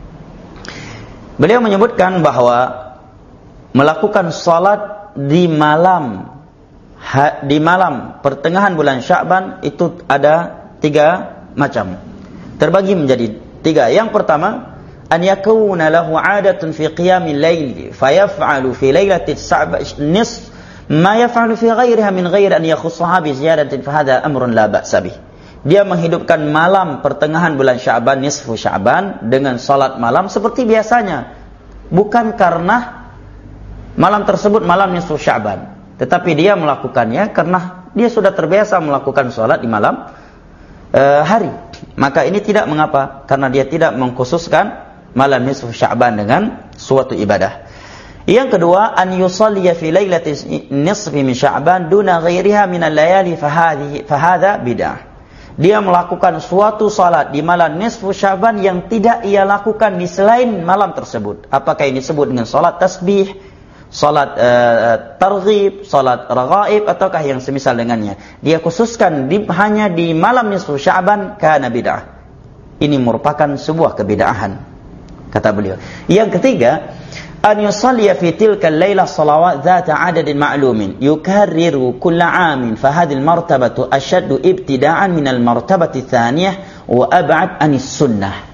beliau menyebutkan bahwa melakukan salat di malam ha, di malam pertengahan bulan Sya'ban itu ada tiga macam, terbagi menjadi tiga. Yang pertama, an yakuna lahu 'adatun fi qiyamil lail fayaf'alu fi lailatis nisf ma yaf'alu fi ghairiha min ghairi an yakhussaha bi ziyadatin fa hadha amrun la ba'sa bih. Dia menghidupkan malam pertengahan bulan Sya'ban, nisfu Sya'ban, dengan salat malam seperti biasanya, bukan karena malam tersebut malam nisfu Sya'ban, tetapi dia melakukannya karena dia sudah terbiasa melakukan salat di malam uh, hari. Maka ini tidak mengapa, karena dia tidak mengkhususkan malam nisfu Sya'ban dengan suatu ibadah. Yang kedua, an yusalliya fi lailatis nisfi min Sya'ban duna ghairiha min al-layali fa hadhihi fa hadha bid'ah. Dia melakukan suatu salat di malam nisfu Sya'ban yang tidak ia lakukan di selain malam tersebut. Apakah ini disebut dengan salat tasbih, salat uh, targhib, salat raghaib, ataukah yang semisal dengannya? Dia khususkan di, hanya di malam nisfu Sya'ban, kana bid'ah. Ini merupakan sebuah kebid'ahan, kata beliau. Yang ketiga, an yusalliya fi tilka al-lailah salawat dzata 'adadin ma'lumin yukarriru kulla 'amin fa hadhihi al-martabatu ashaddu ibtida'an min al-martabati tsaniyah wa ab'ad anis sunnah.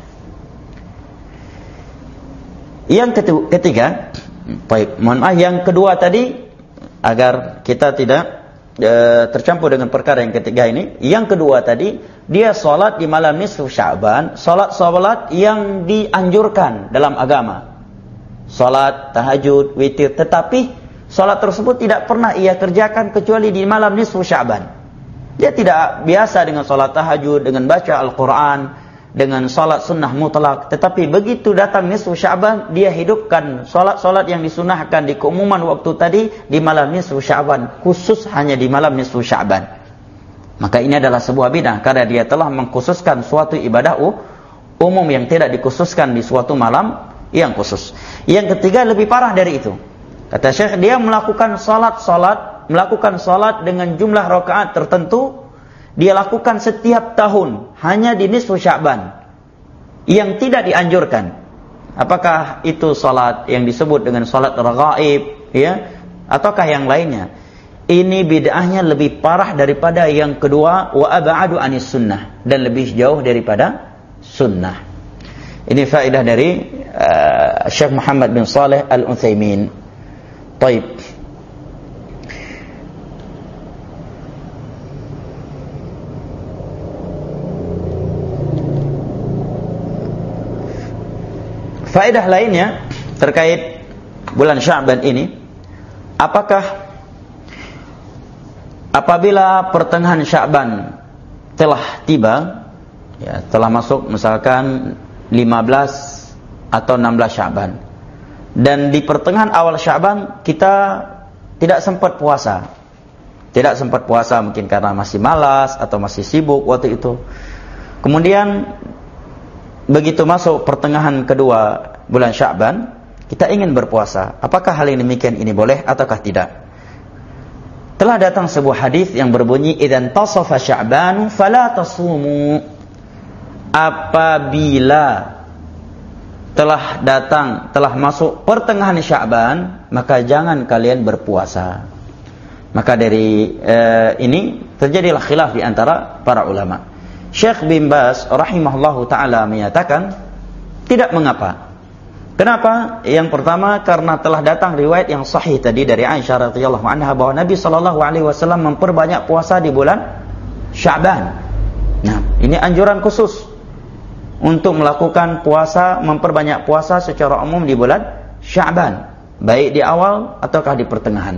Yang ketiga, baik, mohon maaf, yang kedua tadi agar kita tidak e, tercampur dengan perkara yang ketiga ini. Yang kedua tadi, dia salat di malam nisfu Sya'ban, salat-salat yang dianjurkan dalam agama. Salat tahajud, witir, tetapi salat tersebut tidak pernah ia kerjakan kecuali di malam nisfu Sya'ban. Dia tidak biasa dengan salat tahajud, dengan baca Al-Quran, dengan salat sunnah mutlak. Tetapi begitu datang nisfu Sya'ban, dia hidupkan salat-salat yang disunahkan di keumuman waktu tadi di malam nisfu Sya'ban, khusus hanya di malam nisfu Sya'ban. Maka ini adalah sebuah bid'ah, karena dia telah mengkhususkan suatu ibadah umum yang tidak dikhususkan di suatu malam yang khusus. Yang ketiga lebih parah dari itu. Kata Syekh, dia melakukan salat-salat, melakukan salat dengan jumlah rakaat tertentu, dia lakukan setiap tahun hanya di nisfu Sya'ban. yang tidak dianjurkan. Apakah itu salat yang disebut dengan salat raghaib, ya, ataukah yang lainnya? Ini bid'ahnya lebih parah daripada yang kedua, wa ab'adu anis sunnah, dan lebih jauh daripada sunnah. Ini faedah dari uh, Syekh Muhammad bin Saleh Al-Utsaimin. Baik. Faedah lainnya terkait bulan Sya'ban ini, apakah apabila pertengahan Sya'ban telah tiba, ya, telah masuk misalkan lima belas atau enam belas Sya'ban, dan di pertengahan awal Sya'ban kita tidak sempat puasa, tidak sempat puasa mungkin karena masih malas atau masih sibuk waktu itu. Kemudian begitu masuk pertengahan kedua bulan Sya'ban, kita ingin berpuasa. Apakah hal yang demikian ini boleh ataukah tidak? Telah datang sebuah hadis yang berbunyi, "Idzan tasafa Sya'ban fala tasumu." Apabila telah datang, telah masuk pertengahan Sya'ban, maka jangan kalian berpuasa. Maka dari eh, ini terjadilah khilaf di antara para ulama. Syekh bin Baz rahimahullahu ta'ala menyatakan tidak mengapa. Kenapa? Yang pertama, karena telah datang riwayat yang sahih tadi dari Aisyah radhiyallahu anha bahwa Nabi sallallahu alaihi wasallam memperbanyak puasa di bulan Sya'ban. Nah, ini anjuran khusus untuk melakukan puasa, memperbanyak puasa secara umum di bulan Sya'ban, baik di awal ataukah di pertengahan.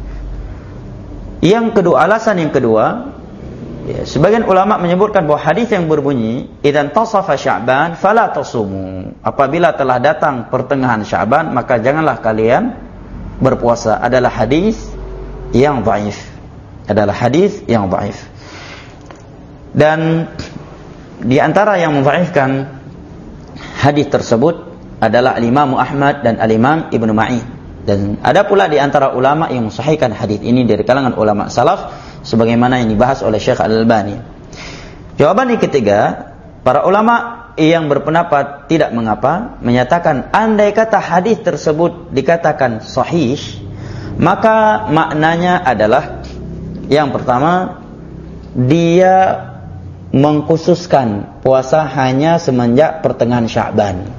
Yang kedua, alasan yang kedua, ya, sebagian ulama menyebutkan bahwa hadis yang berbunyi idzan tasafa Sya'ban fala tasumu, apabila telah datang pertengahan Sya'ban maka janganlah kalian berpuasa, adalah hadis yang dhaif, adalah hadis yang dhaif. Dan di antara yang mendhaifkan hadis tersebut adalah Al-Imam Ahmad dan Al-Imam Ibnu Ma'in, dan ada pula di antara ulama yang mensahihkan hadis ini dari kalangan ulama salaf, sebagaimana yang dibahas oleh Syekh Al-Albani. Jawaban yang ketiga, para ulama yang berpendapat tidak mengapa, menyatakan andai kata hadis tersebut dikatakan sahih, maka maknanya adalah yang pertama, dia mengkhususkan puasa hanya semenjak pertengahan Sya'ban.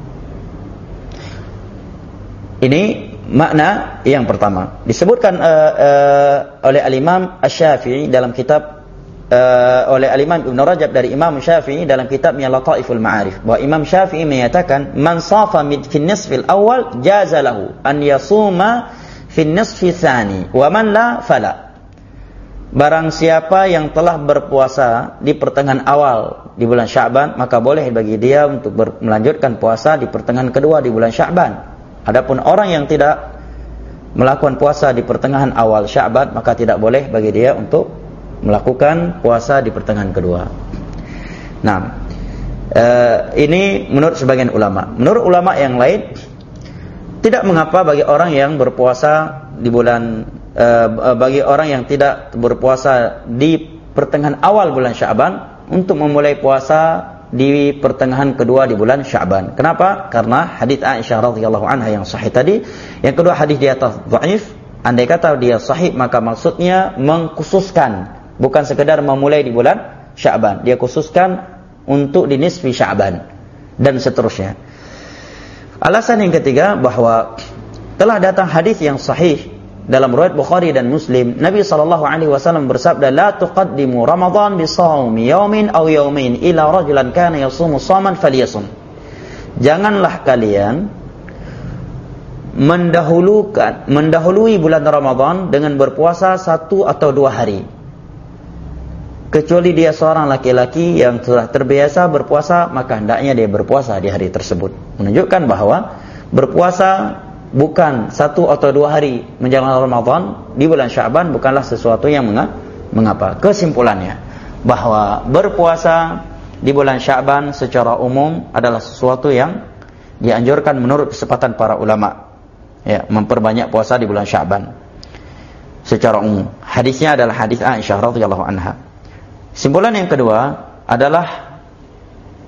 Ini makna yang pertama. Disebutkan uh, uh, oleh Al-Imam Asy-Syafi'i dalam kitab uh, oleh Al-Imam Ibn Rajab dari Imam Syafi'i dalam kitabnya Lataiful Ma'arif, bahwa Imam Syafi'i menyatakan man safa mid fi nisfil awal jaza lahu an yasuma fi nisfi tsani wa man la fala. Barang siapa yang telah berpuasa di pertengahan awal di bulan Sya'ban, maka boleh bagi dia untuk ber- melanjutkan puasa di pertengahan kedua di bulan Sya'ban. Adapun orang yang tidak melakukan puasa di pertengahan awal Sya'ban, maka tidak boleh bagi dia untuk melakukan puasa di pertengahan kedua. Nah, eh, ini menurut sebagian ulama. Menurut ulama yang lain, tidak mengapa bagi orang yang berpuasa di bulan Uh, bagi orang yang tidak berpuasa di pertengahan awal bulan Sya'ban untuk memulai puasa di pertengahan kedua di bulan Sya'ban. Kenapa? Karena hadis Aisyah radhiyallahu anha yang sahih tadi. Yang kedua, hadis di atas dhaif. Andai kata dia sahih, maka maksudnya mengkhususkan, bukan sekedar memulai di bulan Sya'ban. Dia khususkan untuk di nisfi Sya'ban dan seterusnya. Alasan yang ketiga, bahwa telah datang hadis yang sahih dalam riwayat Bukhari dan Muslim, Nabi sallallahu alaihi wasallam bersabda, "La tuqaddimu Ramadan bi shaumi yaumin aw yaumain ila rajulan kana yasumu shaman falyasum." Janganlah kalian mendahulukan mendahului bulan Ramadan dengan berpuasa satu atau dua hari, kecuali dia seorang laki-laki yang telah terbiasa berpuasa, maka hendaknya dia berpuasa di hari tersebut. Menunjukkan bahwa berpuasa bukan satu atau dua hari menjelang Ramadan di bulan Sya'ban bukanlah sesuatu yang mengapa. Kesimpulannya, bahwa berpuasa di bulan Sya'ban secara umum adalah sesuatu yang dianjurkan menurut kesepakatan para ulama. Ya, memperbanyak puasa di bulan Sya'ban secara umum. Hadisnya adalah hadis Aisyah radhiyallahu anha. Kesimpulan yang kedua adalah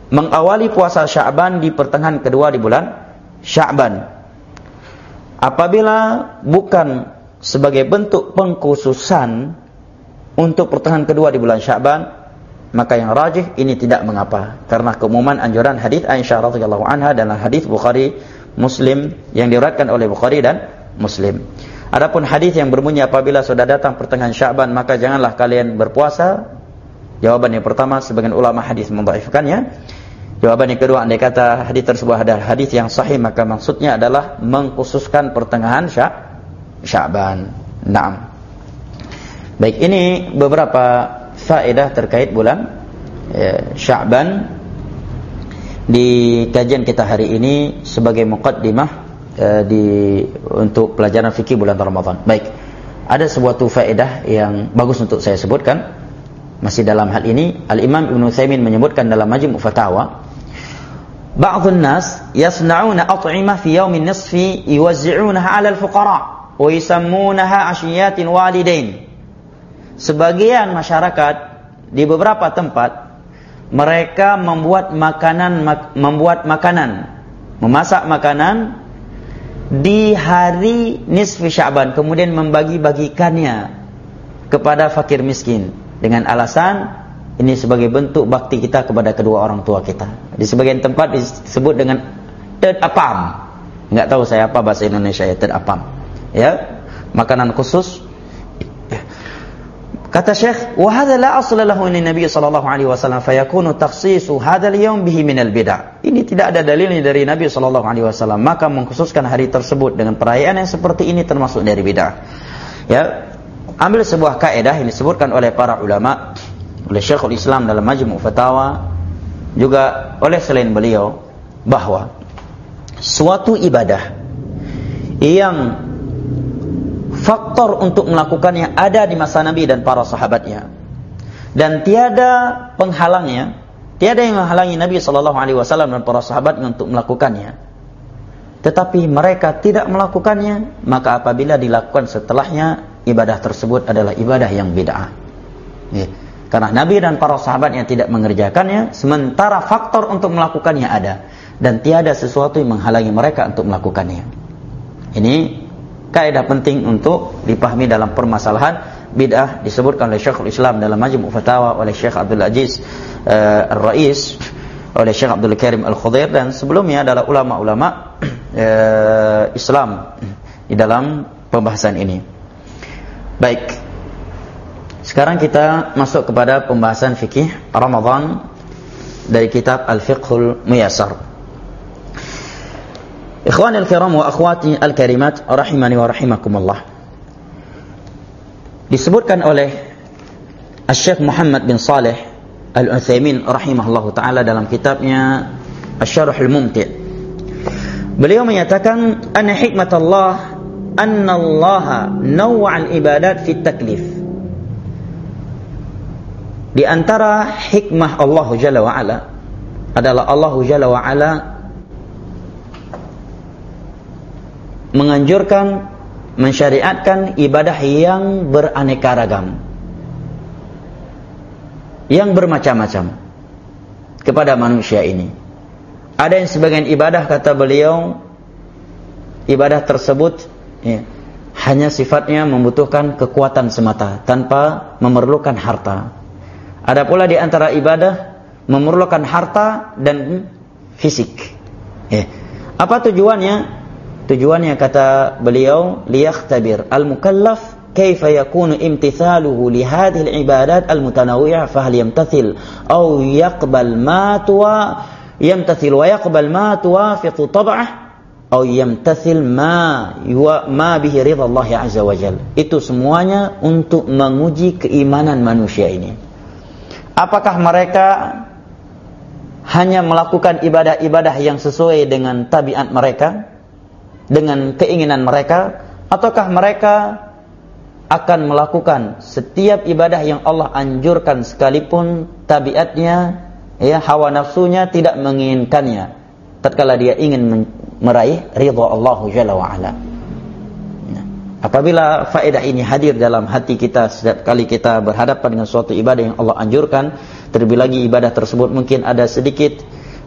mengawali puasa Sya'ban di pertengahan kedua di bulan Sya'ban. Apabila bukan sebagai bentuk pengkhususan untuk pertengahan kedua di bulan Sya'ban, maka yang rajih ini tidak mengapa, karena keumuman anjuran hadis Aisyah radhiyallahu anha dan hadis Bukhari Muslim yang diriwayatkan oleh Bukhari dan Muslim. Adapun hadis yang berbunyi apabila sudah datang pertengahan Sya'ban maka janganlah kalian berpuasa, jawaban yang pertama sebagian ulama hadis mendhaifkannya. Jawaban yang kedua, andai kata hadis tersebut adalah hadis yang sahih, maka maksudnya adalah mengkhususkan pertengahan Sya'ban. Naam. Baik, ini beberapa faedah terkait bulan ya, Sya'ban di kajian kita hari ini sebagai muqaddimah ya, di untuk pelajaran fikih bulan Ramadan. Baik, ada sebuah faedah yang bagus untuk saya sebutkan. Masih dalam hal ini, Al-Imam Ibnu Utsaimin menyebutkan dalam Majmu' Fatawa, ba'dhun nas yasna'una at'imah fi yaumin nisfi yuwazzi'unaha 'ala al-fuqara' wa yusammunaha 'ashiyatin walidain. Sebagian masyarakat di beberapa tempat mereka membuat makanan membuat makanan, memasak makanan di hari nisfi Sya'ban, kemudian membagi-bagikannya kepada fakir miskin dengan alasan ini sebagai bentuk bakti kita kepada kedua orang tua kita. Di sebagian tempat disebut dengan tedapam. Enggak tahu saya apa bahasa Indonesia ya, tedapam. Ya, makanan khusus. Kata Syekh, "Wa hadza la asla lahu in Nabi sallallahu alaihi wasallam fa yakunu takhsisu hadzal yaum bihi min al-bid'ah." Ini tidak ada dalilnya dari Nabi sallallahu alaihi wasallam, maka mengkhususkan hari tersebut dengan perayaan yang seperti ini termasuk dari bid'ah. Ya, ambil sebuah kaidah yang disebutkan oleh para ulama, oleh Syekhul Islam dalam Majmu' Fatawa, juga oleh selain beliau, bahwa suatu ibadah yang faktor untuk melakukannya ada di masa Nabi dan para sahabatnya, dan tiada penghalangnya, tiada yang menghalangi Nabi sallallahu alaihi wasallam dan para sahabatnya untuk melakukannya, tetapi mereka tidak melakukannya, maka apabila dilakukan setelahnya, ibadah tersebut adalah ibadah yang bid'ah. Ya. Karena Nabi dan para sahabatnya tidak mengerjakannya, sementara faktor untuk melakukannya ada, dan tiada sesuatu yang menghalangi mereka untuk melakukannya. Ini kaidah penting untuk dipahami dalam permasalahan bid'ah, disebutkan oleh Syekhul Islam dalam Majmu' Fatawa, oleh Syekh Abdul Aziz uh, Ar-Rais, oleh Syekh Abdul Karim Al-Khudair, dan sebelumnya adalah ulama-ulama uh, Islam di dalam pembahasan ini. Baik, sekarang kita masuk kepada pembahasan fikih Ramadan dari kitab Al-Fiqhul Muyassar. Ikhwani al-kiram wa akhwati al-karimat rahimani wa rahimakumullah. Disebutkan oleh Asy-Syaikh Muhammad bin Shalih Al-Utsaimin rahimahullahu taala dalam kitabnya Asy-Syarhul Mumti'. Beliau menyatakan anna hikmatullah anna Allah nawwa'al ibadat fit taklif. Di antara hikmah Allah Jalla wa Ala adalah Allah Jalla wa Ala menganjurkan, mensyariatkan ibadah yang beraneka ragam, yang bermacam-macam kepada manusia ini. Ada yang sebagian ibadah, kata beliau, ibadah tersebut ya, hanya sifatnya membutuhkan kekuatan semata tanpa memerlukan harta. Ada pula di antara ibadah memerlukan harta dan fisik. Ya. Apa tujuannya? Tujuannya, kata beliau, liyakhtabir al-mukallaf kaifa yakunu imtithaluhu li hadhihi al-ibadat al-mutanawwi'ah fa hal yamtathil aw yaqbal ma tuwa yamtathil wa yaqbal ma tuwafiqu tab'ah aw yamtathil ma yuwa ma bihi ridha Allah azza wa jalla. Itu semuanya untuk menguji keimanan manusia ini. Apakah mereka hanya melakukan ibadah-ibadah yang sesuai dengan tabiat mereka, dengan keinginan mereka, ataukah mereka akan melakukan setiap ibadah yang Allah anjurkan sekalipun tabiatnya, ya, hawa nafsunya tidak menginginkannya tatkala dia ingin meraih ridha Allah Jalla wa Ala. Nah, apabila faedah ini hadir dalam hati kita setiap kali kita berhadapan dengan suatu ibadah yang Allah anjurkan, terlebih lagi ibadah tersebut mungkin ada sedikit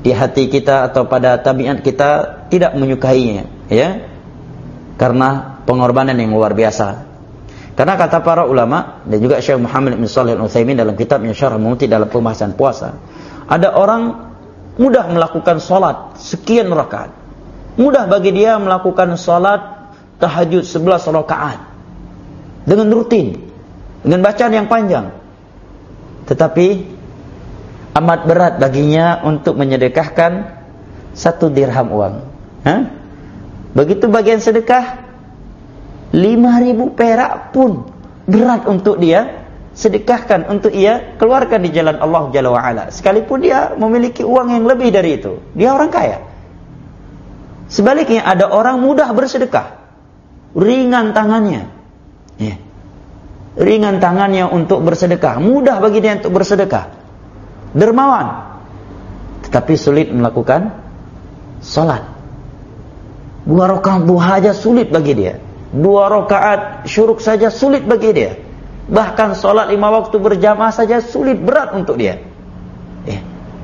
di hati kita atau pada tabiat kita tidak menyukainya, ya, karena pengorbanan yang luar biasa. Karena kata para ulama dan juga Syekh Muhammad bin Shalih Al-Utsaimin dalam kitabnya Syarah Mumti dalam pembahasan puasa, ada orang mudah melakukan salat sekian rakaat, mudah bagi dia melakukan salat tahajud sebelas rakaat dengan rutin, dengan bacaan yang panjang, tetapi amat berat baginya untuk menyedekahkan satu dirham uang. Hah? Begitu bagian sedekah, lima ribu perak pun berat untuk dia sedekahkan, untuk ia keluarkan di jalan Allah Jalla wa'ala, sekalipun dia memiliki uang yang lebih dari itu. Dia orang kaya. Sebaliknya ada orang mudah bersedekah, ringan tangannya, ya, ringan tangannya untuk bersedekah, mudah bagi dia untuk bersedekah, dermawan, tetapi sulit melakukan salat. Dua rakaat duha saja sulit bagi dia, dua rakaat syuruk saja sulit bagi dia, bahkan salat lima waktu berjamaah saja sulit, berat untuk dia, ya.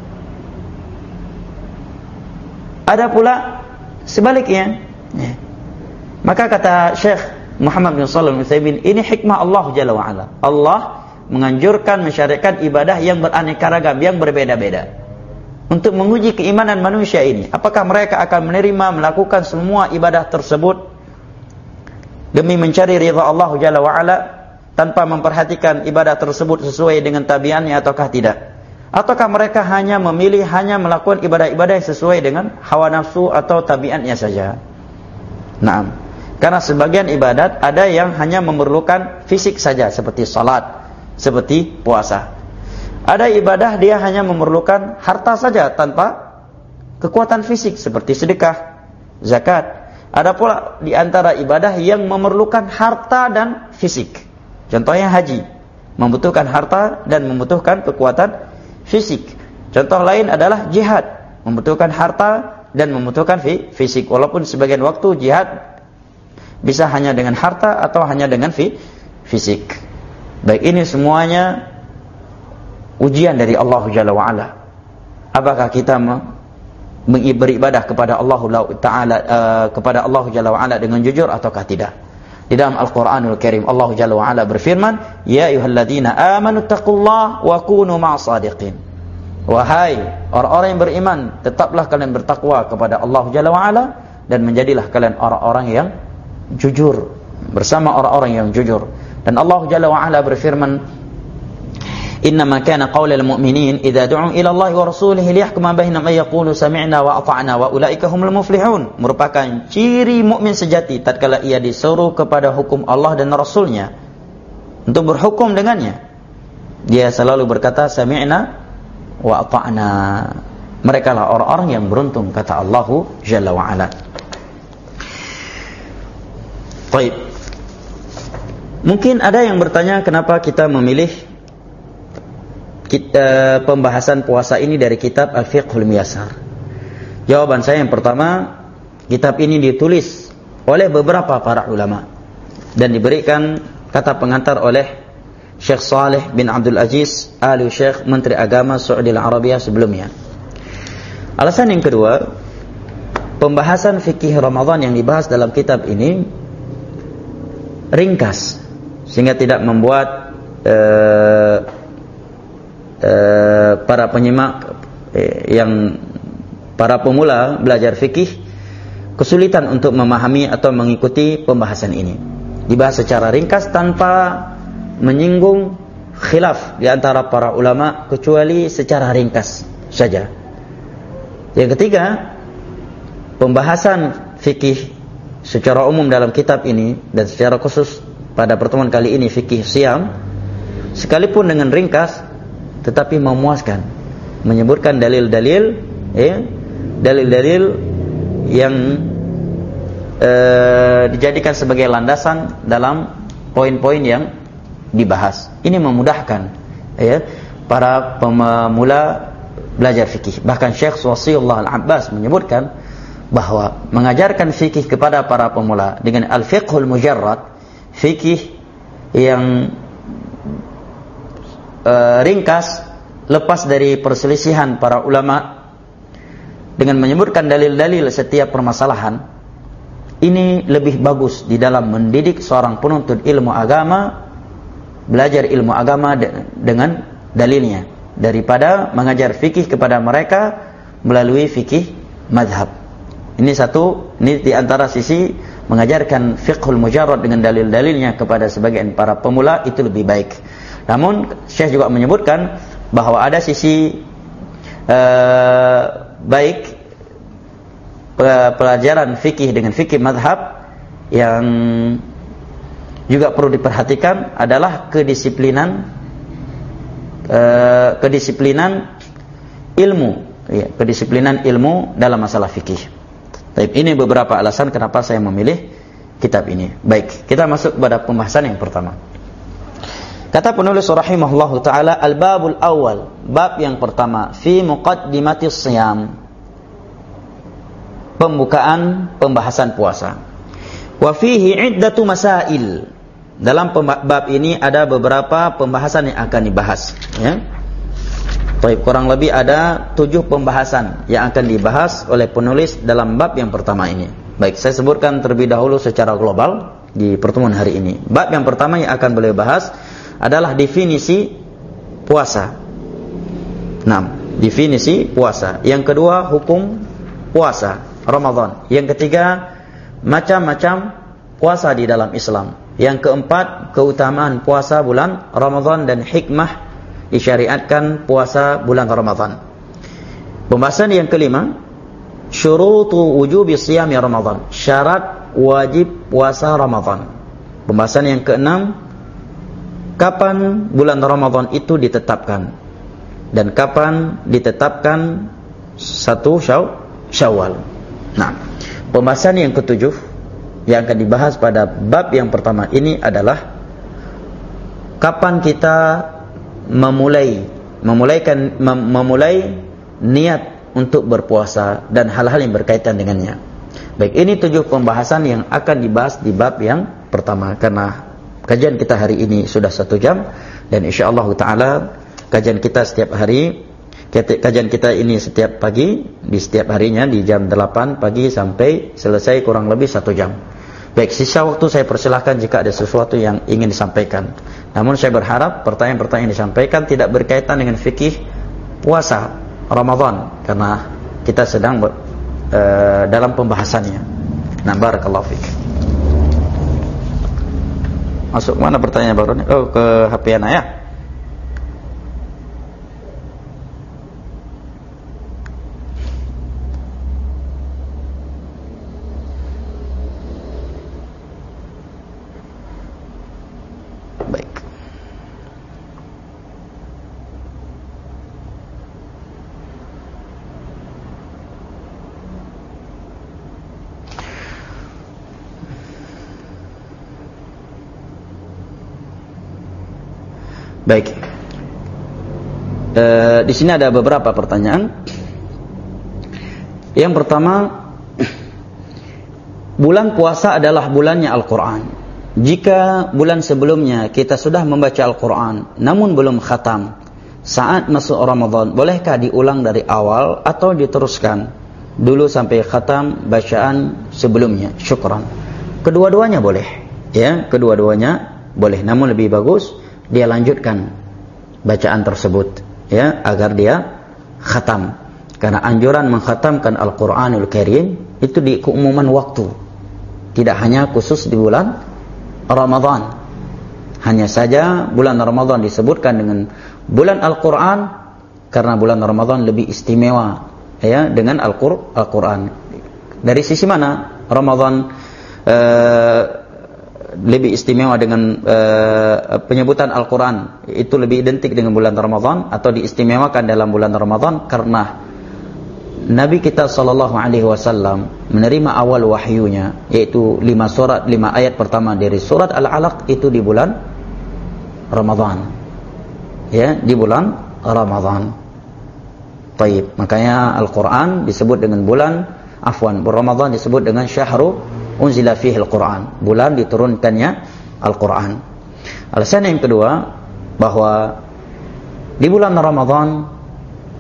Ada pula sebaliknya, ya. Maka kata Syekh Muhammad bin Shalih Al-Utsaimin, ini hikmah Allah Jalla wa'ala. Allah menganjurkan mensyariatkan ibadah yang beraneka ragam, yang berbeda-beda, untuk menguji keimanan manusia ini. Apakah mereka akan menerima melakukan semua ibadah tersebut demi mencari ridha Allah Jalla wa'ala, tanpa memperhatikan ibadah tersebut sesuai dengan tabiannya ataukah tidak? Ataukah mereka hanya memilih hanya melakukan ibadah-ibadah yang sesuai dengan hawa nafsu atau tabiatnya saja? Naam. Karena sebagian ibadat ada yang hanya memerlukan fisik saja, seperti salat, seperti puasa. Ada ibadah dia hanya memerlukan harta saja tanpa kekuatan fisik, seperti sedekah, zakat. Ada pula di antara ibadah yang memerlukan harta dan fisik. Contohnya haji, membutuhkan harta dan membutuhkan kekuatan fisik. Contoh lain adalah jihad, membutuhkan harta dan membutuhkan fisik. Walaupun sebagian waktu jihad bisa hanya dengan harta atau hanya dengan fisik. Baik, ini semuanya ujian dari Allah Jalla wa'ala. Apakah kita beribadah kepada Allah Ta'ala, uh, kepada Allah Jalla wa'ala dengan jujur ataukah tidak? Di dalam Al-Quranul Karim Allah Jalla wa'ala berfirman, ya ayyuhalladzina amanu taqullaha wa kunu ma'as-sadiqin. Wahai orang-orang yang beriman, tetaplah kalian bertakwa kepada Allah Jalla wa'ala, dan menjadilah kalian orang-orang yang jujur, bersama orang-orang yang jujur. Dan Allah Jalla wa'ala berfirman, innama kana qaulal mu'minin idza du'u ila Allah wa rasulihi liyahkuma bainahum ay yaqulu sami'na wa ata'na wa ulaika humul muflihun. Merupakan ciri mukmin sejati tatkala ia disuruh kepada hukum Allah dan Rasulnya untuk berhukum dengannya, dia selalu berkata sami'na wa ata'na. Mereka lah orang-orang yang beruntung, kata Allah Jalla wa'ala. Baik. Mungkin ada yang bertanya, kenapa kita memilih kita, pembahasan puasa ini dari kitab Al-Fiqhul Muyassar? Jawaban saya yang pertama, kitab ini ditulis oleh beberapa para ulama dan diberikan kata pengantar oleh Syekh Saleh bin Abdul Aziz Al Syekh Menteri Agama Saudi Arabia sebelumnya. Alasan yang kedua, pembahasan fikih Ramadan yang dibahas dalam kitab ini ringkas, sehingga tidak membuat uh, uh, para penyimak uh, yang para pemula belajar fikih kesulitan untuk memahami atau mengikuti pembahasan ini. Dibahas secara ringkas tanpa menyinggung khilaf di antara para ulama, kecuali secara ringkas saja. Yang ketiga, pembahasan fikih secara umum dalam kitab ini dan secara khusus pada pertemuan kali ini fikih siam, sekalipun dengan ringkas tetapi memuaskan, menyebutkan dalil-dalil, ya, dalil-dalil yang eh, dijadikan sebagai landasan dalam poin-poin yang dibahas. Ini memudahkan, ya, para pemula belajar fikih. Bahkan Syekh Wasiyullah Al-Abbas menyebutkan bahwa mengajarkan fikih kepada para pemula dengan al-fiqhul mujarrad, fikih yang uh, ringkas, lepas dari perselisihan para ulama, dengan menyebutkan dalil-dalil setiap permasalahan, ini lebih bagus di dalam mendidik seorang penuntut ilmu agama, belajar ilmu agama de- dengan dalilnya, daripada mengajar fikih kepada mereka melalui fikih madhab. Ini satu, ini di antara sisi mengajarkan fiqhul mujarrad dengan dalil-dalilnya kepada sebagian para pemula itu lebih baik. Namun Syekh juga menyebutkan bahwa ada sisi uh, baik pelajaran fikih dengan fikih madhab yang juga perlu diperhatikan adalah kedisiplinan uh, kedisiplinan ilmu, ya, kedisiplinan ilmu dalam masalah fikih. Baik, ini beberapa alasan kenapa saya memilih kitab ini. Baik, kita masuk kepada pembahasan yang pertama. Kata penulis rahimahullahu taala, al-babul awal, bab yang pertama, fi muqaddimatis siyam, pembukaan pembahasan puasa. Wa fihi iddatu masail, dalam bab ini ada beberapa pembahasan yang akan dibahas, ya. Baik, kurang lebih ada tujuh pembahasan yang akan dibahas oleh penulis dalam bab yang pertama ini. Baik, saya sebutkan terlebih dahulu secara global di pertemuan hari ini. Bab yang pertama yang akan beliau bahas adalah definisi puasa. enam. Definisi puasa. Yang kedua, hukum puasa Ramadan. Yang ketiga, macam-macam puasa di dalam Islam. Yang keempat, keutamaan puasa bulan Ramadan dan hikmah disyariatkan puasa bulan Ramadan. Pembahasan yang kelima, syurutu wujubi siyami Ramadan, syarat wajib puasa Ramadan. Pembahasan yang keenam, kapan bulan Ramadan itu ditetapkan dan kapan ditetapkan satu Syawal. Nah, pembahasan yang ketujuh yang akan dibahas pada bab yang pertama ini adalah kapan kita memulai memulaikan mem, memulai niat untuk berpuasa dan hal-hal yang berkaitan dengannya. Baik, ini tujuh pembahasan yang akan dibahas di bab yang pertama. Karena kajian kita hari ini sudah satu jam dan insyaallah taala kajian kita setiap hari, kajian kita ini setiap pagi, di setiap harinya di jam delapan pagi sampai selesai kurang lebih satu jam. Baik, sisa waktu saya persilahkan jika ada sesuatu yang ingin disampaikan. Namun saya berharap pertanyaan-pertanyaan yang disampaikan tidak berkaitan dengan fikih puasa Ramadan, karena kita sedang ber, uh, dalam pembahasannya. Nah, barakallahu fiik. Masuk mana pertanyaan baru nih? Oh, ke H P Ana ya. Baik, e, di sini ada beberapa pertanyaan. Yang pertama, bulan puasa adalah bulannya Al-Quran. Jika bulan sebelumnya kita sudah membaca Al-Quran, namun belum khatam, saat masuk Ramadan, bolehkah diulang dari awal atau diteruskan dulu sampai khatam bacaan sebelumnya? Syukran. Kedua-duanya boleh, ya, kedua-duanya boleh. Namun lebih bagus dia lanjutkan bacaan tersebut, ya, agar dia khatam. Karena anjuran mengkhatamkan Al-Quranul Karim itu di keumuman waktu, tidak hanya khusus di bulan Ramadan. Hanya saja bulan Ramadan disebutkan dengan bulan Al-Quran karena bulan Ramadan lebih istimewa, ya, dengan Al-Quran. Dari sisi mana Ramadan uh, lebih istimewa dengan uh, penyebutan Al-Quran itu lebih identik dengan bulan Ramadan atau diistimewakan dalam bulan Ramadan? Karena Nabi kita sallallahu alaihi wasallam menerima awal wahyunya, yaitu lima surat, lima ayat pertama dari surat Al-Alaq itu di bulan Ramadan, ya, di bulan Ramadan. Taib, makanya Al-Quran disebut dengan bulan afwan, Ramadan disebut dengan syahru unzila fihi Al-Quran, bulan diturunkannya Al-Quran. Alasan yang kedua, bahwa di bulan Ramadan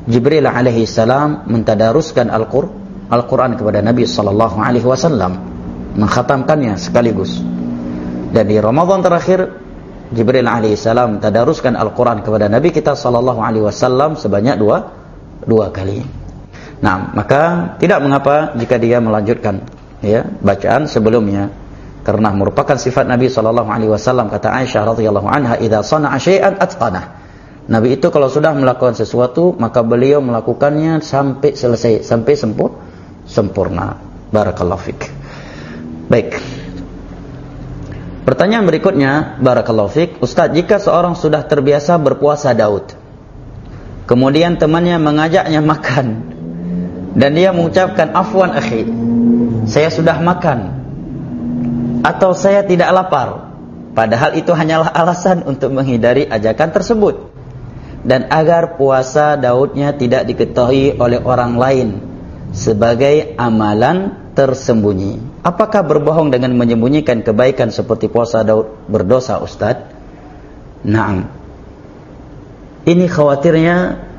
Jibril alaihi salam mentadaruskan Al-Qur'an Al-Quran kepada Nabi sallallahu alaihi wasallam, mengkhatamkannya sekaligus. Dan di Ramadan terakhir Jibril alaihi salam tadaruskan Al-Quran kepada Nabi kita sallallahu alaihi wasallam sebanyak dua dua kali. Nah, maka tidak mengapa jika dia melanjutkan ya bacaan sebelumnya, karena merupakan sifat Nabi sallallahu alaihi wasallam. Kata Aisyah radhiyallahu anha, "Idza sana'a syai'an atqanah." Nabi itu kalau sudah melakukan sesuatu maka beliau melakukannya sampai selesai, sampai sempurna. sempurna. Barakallahu fik. Baik. Pertanyaan berikutnya, barakallahu fik, Ustaz, jika seorang sudah terbiasa berpuasa Daud, kemudian temannya mengajaknya makan dan dia mengucapkan, "Afwan akhi, saya sudah makan," atau "saya tidak lapar," padahal itu hanyalah alasan untuk menghindari ajakan tersebut dan agar puasa Daudnya tidak diketahui oleh orang lain sebagai amalan tersembunyi. Apakah berbohong dengan menyembunyikan kebaikan seperti puasa Daud berdosa, Ustaz? Naam. Ini khawatirnya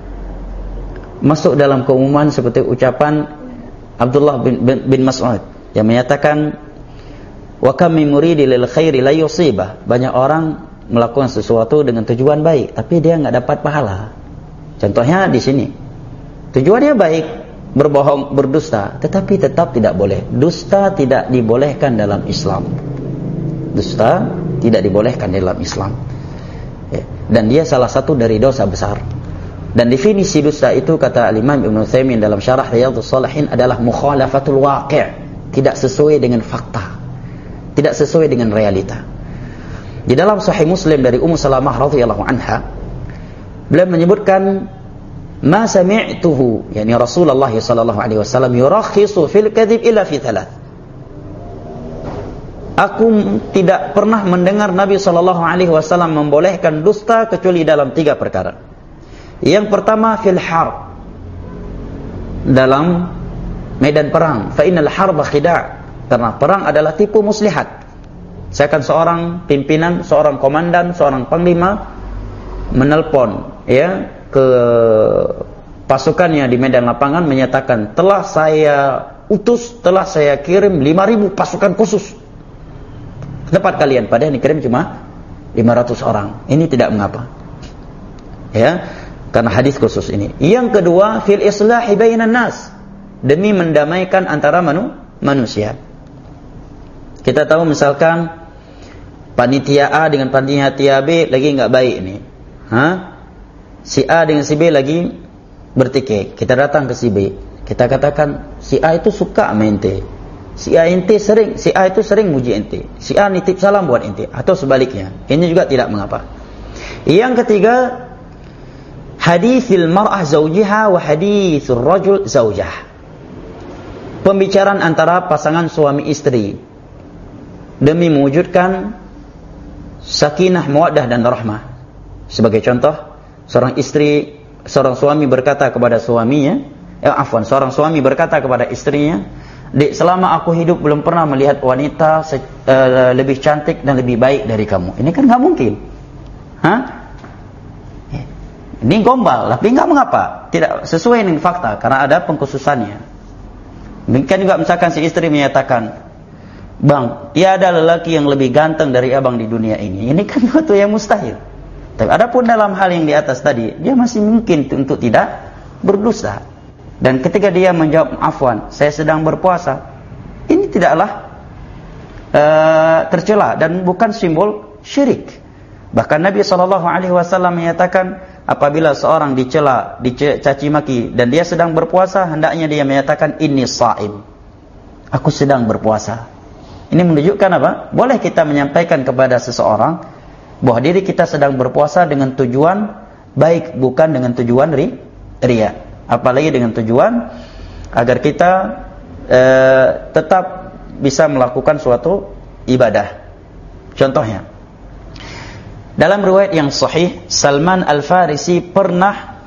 masuk dalam keumuman seperti ucapan Abdullah bin, bin, bin Mas'ud yang menyatakan, "Wa kam min muridin lil khairi la yusibah." Banyak orang melakukan sesuatu dengan tujuan baik, tapi dia enggak dapat pahala. Contohnya di sini. Tujuannya baik, berbohong, berdusta, tetapi tetap tidak boleh. Dusta tidak dibolehkan dalam Islam. Dusta tidak dibolehkan dalam Islam. Ya. Dan dia salah satu dari dosa besar. Dan definisi dusta itu kata Al-Imam Ibnu Utsaimin dalam syarah Riyadhus Shalihin adalah mukhalafatul waqi', tidak sesuai dengan fakta, tidak sesuai dengan realita. Di dalam Sahih Muslim dari Ummu Salamah radhiyallahu anha, beliau menyebutkan, "Ma sami'tuhu," yakni Rasulullah sallallahu alaihi wasallam, "yurakhisu fil kadhib illa fi thalath." Aku tidak pernah mendengar Nabi sallallahu alaihi wasallam membolehkan dusta kecuali dalam tiga perkara. Yang pertama, fil harb, dalam medan perang. Fa innal harba khida', karena perang adalah tipu muslihat. Misalkan seorang pimpinan, seorang komandan, seorang panglima menelpon ya ke pasukannya di medan lapangan menyatakan, "Telah saya utus, telah saya kirim lima ribu pasukan khusus tempat kalian," padahal yang dikirim cuma lima ratus orang. Ini tidak mengapa. Ya, karena hadis khusus ini. Yang kedua, fil islahi bainan nas, demi mendamaikan antara manu, manusia. Kita tahu misalkan panitia A dengan panitia B lagi enggak baik ini. Ha? Si A dengan si B lagi bertikai. Kita datang ke si B. Kita katakan, si A itu suka sama ente. Si A ente sering, si A itu sering muji ente. Si A nitip salam buat ente, atau sebaliknya. Ini juga tidak mengapa. Yang ketiga, hadithil mar'ah zawjiha wa hadithul rajul zawjah. Pembicaraan antara pasangan suami istri demi mewujudkan sakinah, mawaddah dan rahmah. Sebagai contoh, seorang istri, seorang suami berkata kepada suaminya, eh afwan, seorang suami berkata kepada istrinya, "Dek, selama aku hidup belum pernah melihat wanita se, uh, lebih cantik dan lebih baik dari kamu." Ini kan nggak mungkin. Hah? Ini gombal, tapi nggak mengapa, tidak sesuai dengan fakta karena ada pengkhususannya. Demikian juga misalkan si istri menyatakan, "Bang, tiada lelaki yang lebih ganteng dari abang di dunia ini." Ini kan sesuatu yang mustahil. Tapi adapun dalam hal yang di atas tadi, dia masih mungkin untuk tidak berdusta. Dan ketika dia menjawab, "Afwan, saya sedang berpuasa," ini tidaklah uh, tercela dan bukan simbol syirik. Bahkan Nabi shallallahu alaihi wasallam menyatakan, apabila seorang dicela, dicaci maki dan dia sedang berpuasa, hendaknya dia menyatakan, "Inni sha'im," aku sedang berpuasa. Ini menunjukkan apa? Boleh kita menyampaikan kepada seseorang bahwa diri kita sedang berpuasa dengan tujuan baik, bukan dengan tujuan ri, riya. Apalagi dengan tujuan agar kita e, tetap bisa melakukan suatu ibadah. Contohnya, dalam riwayat yang sahih, Salman Al-Farisi pernah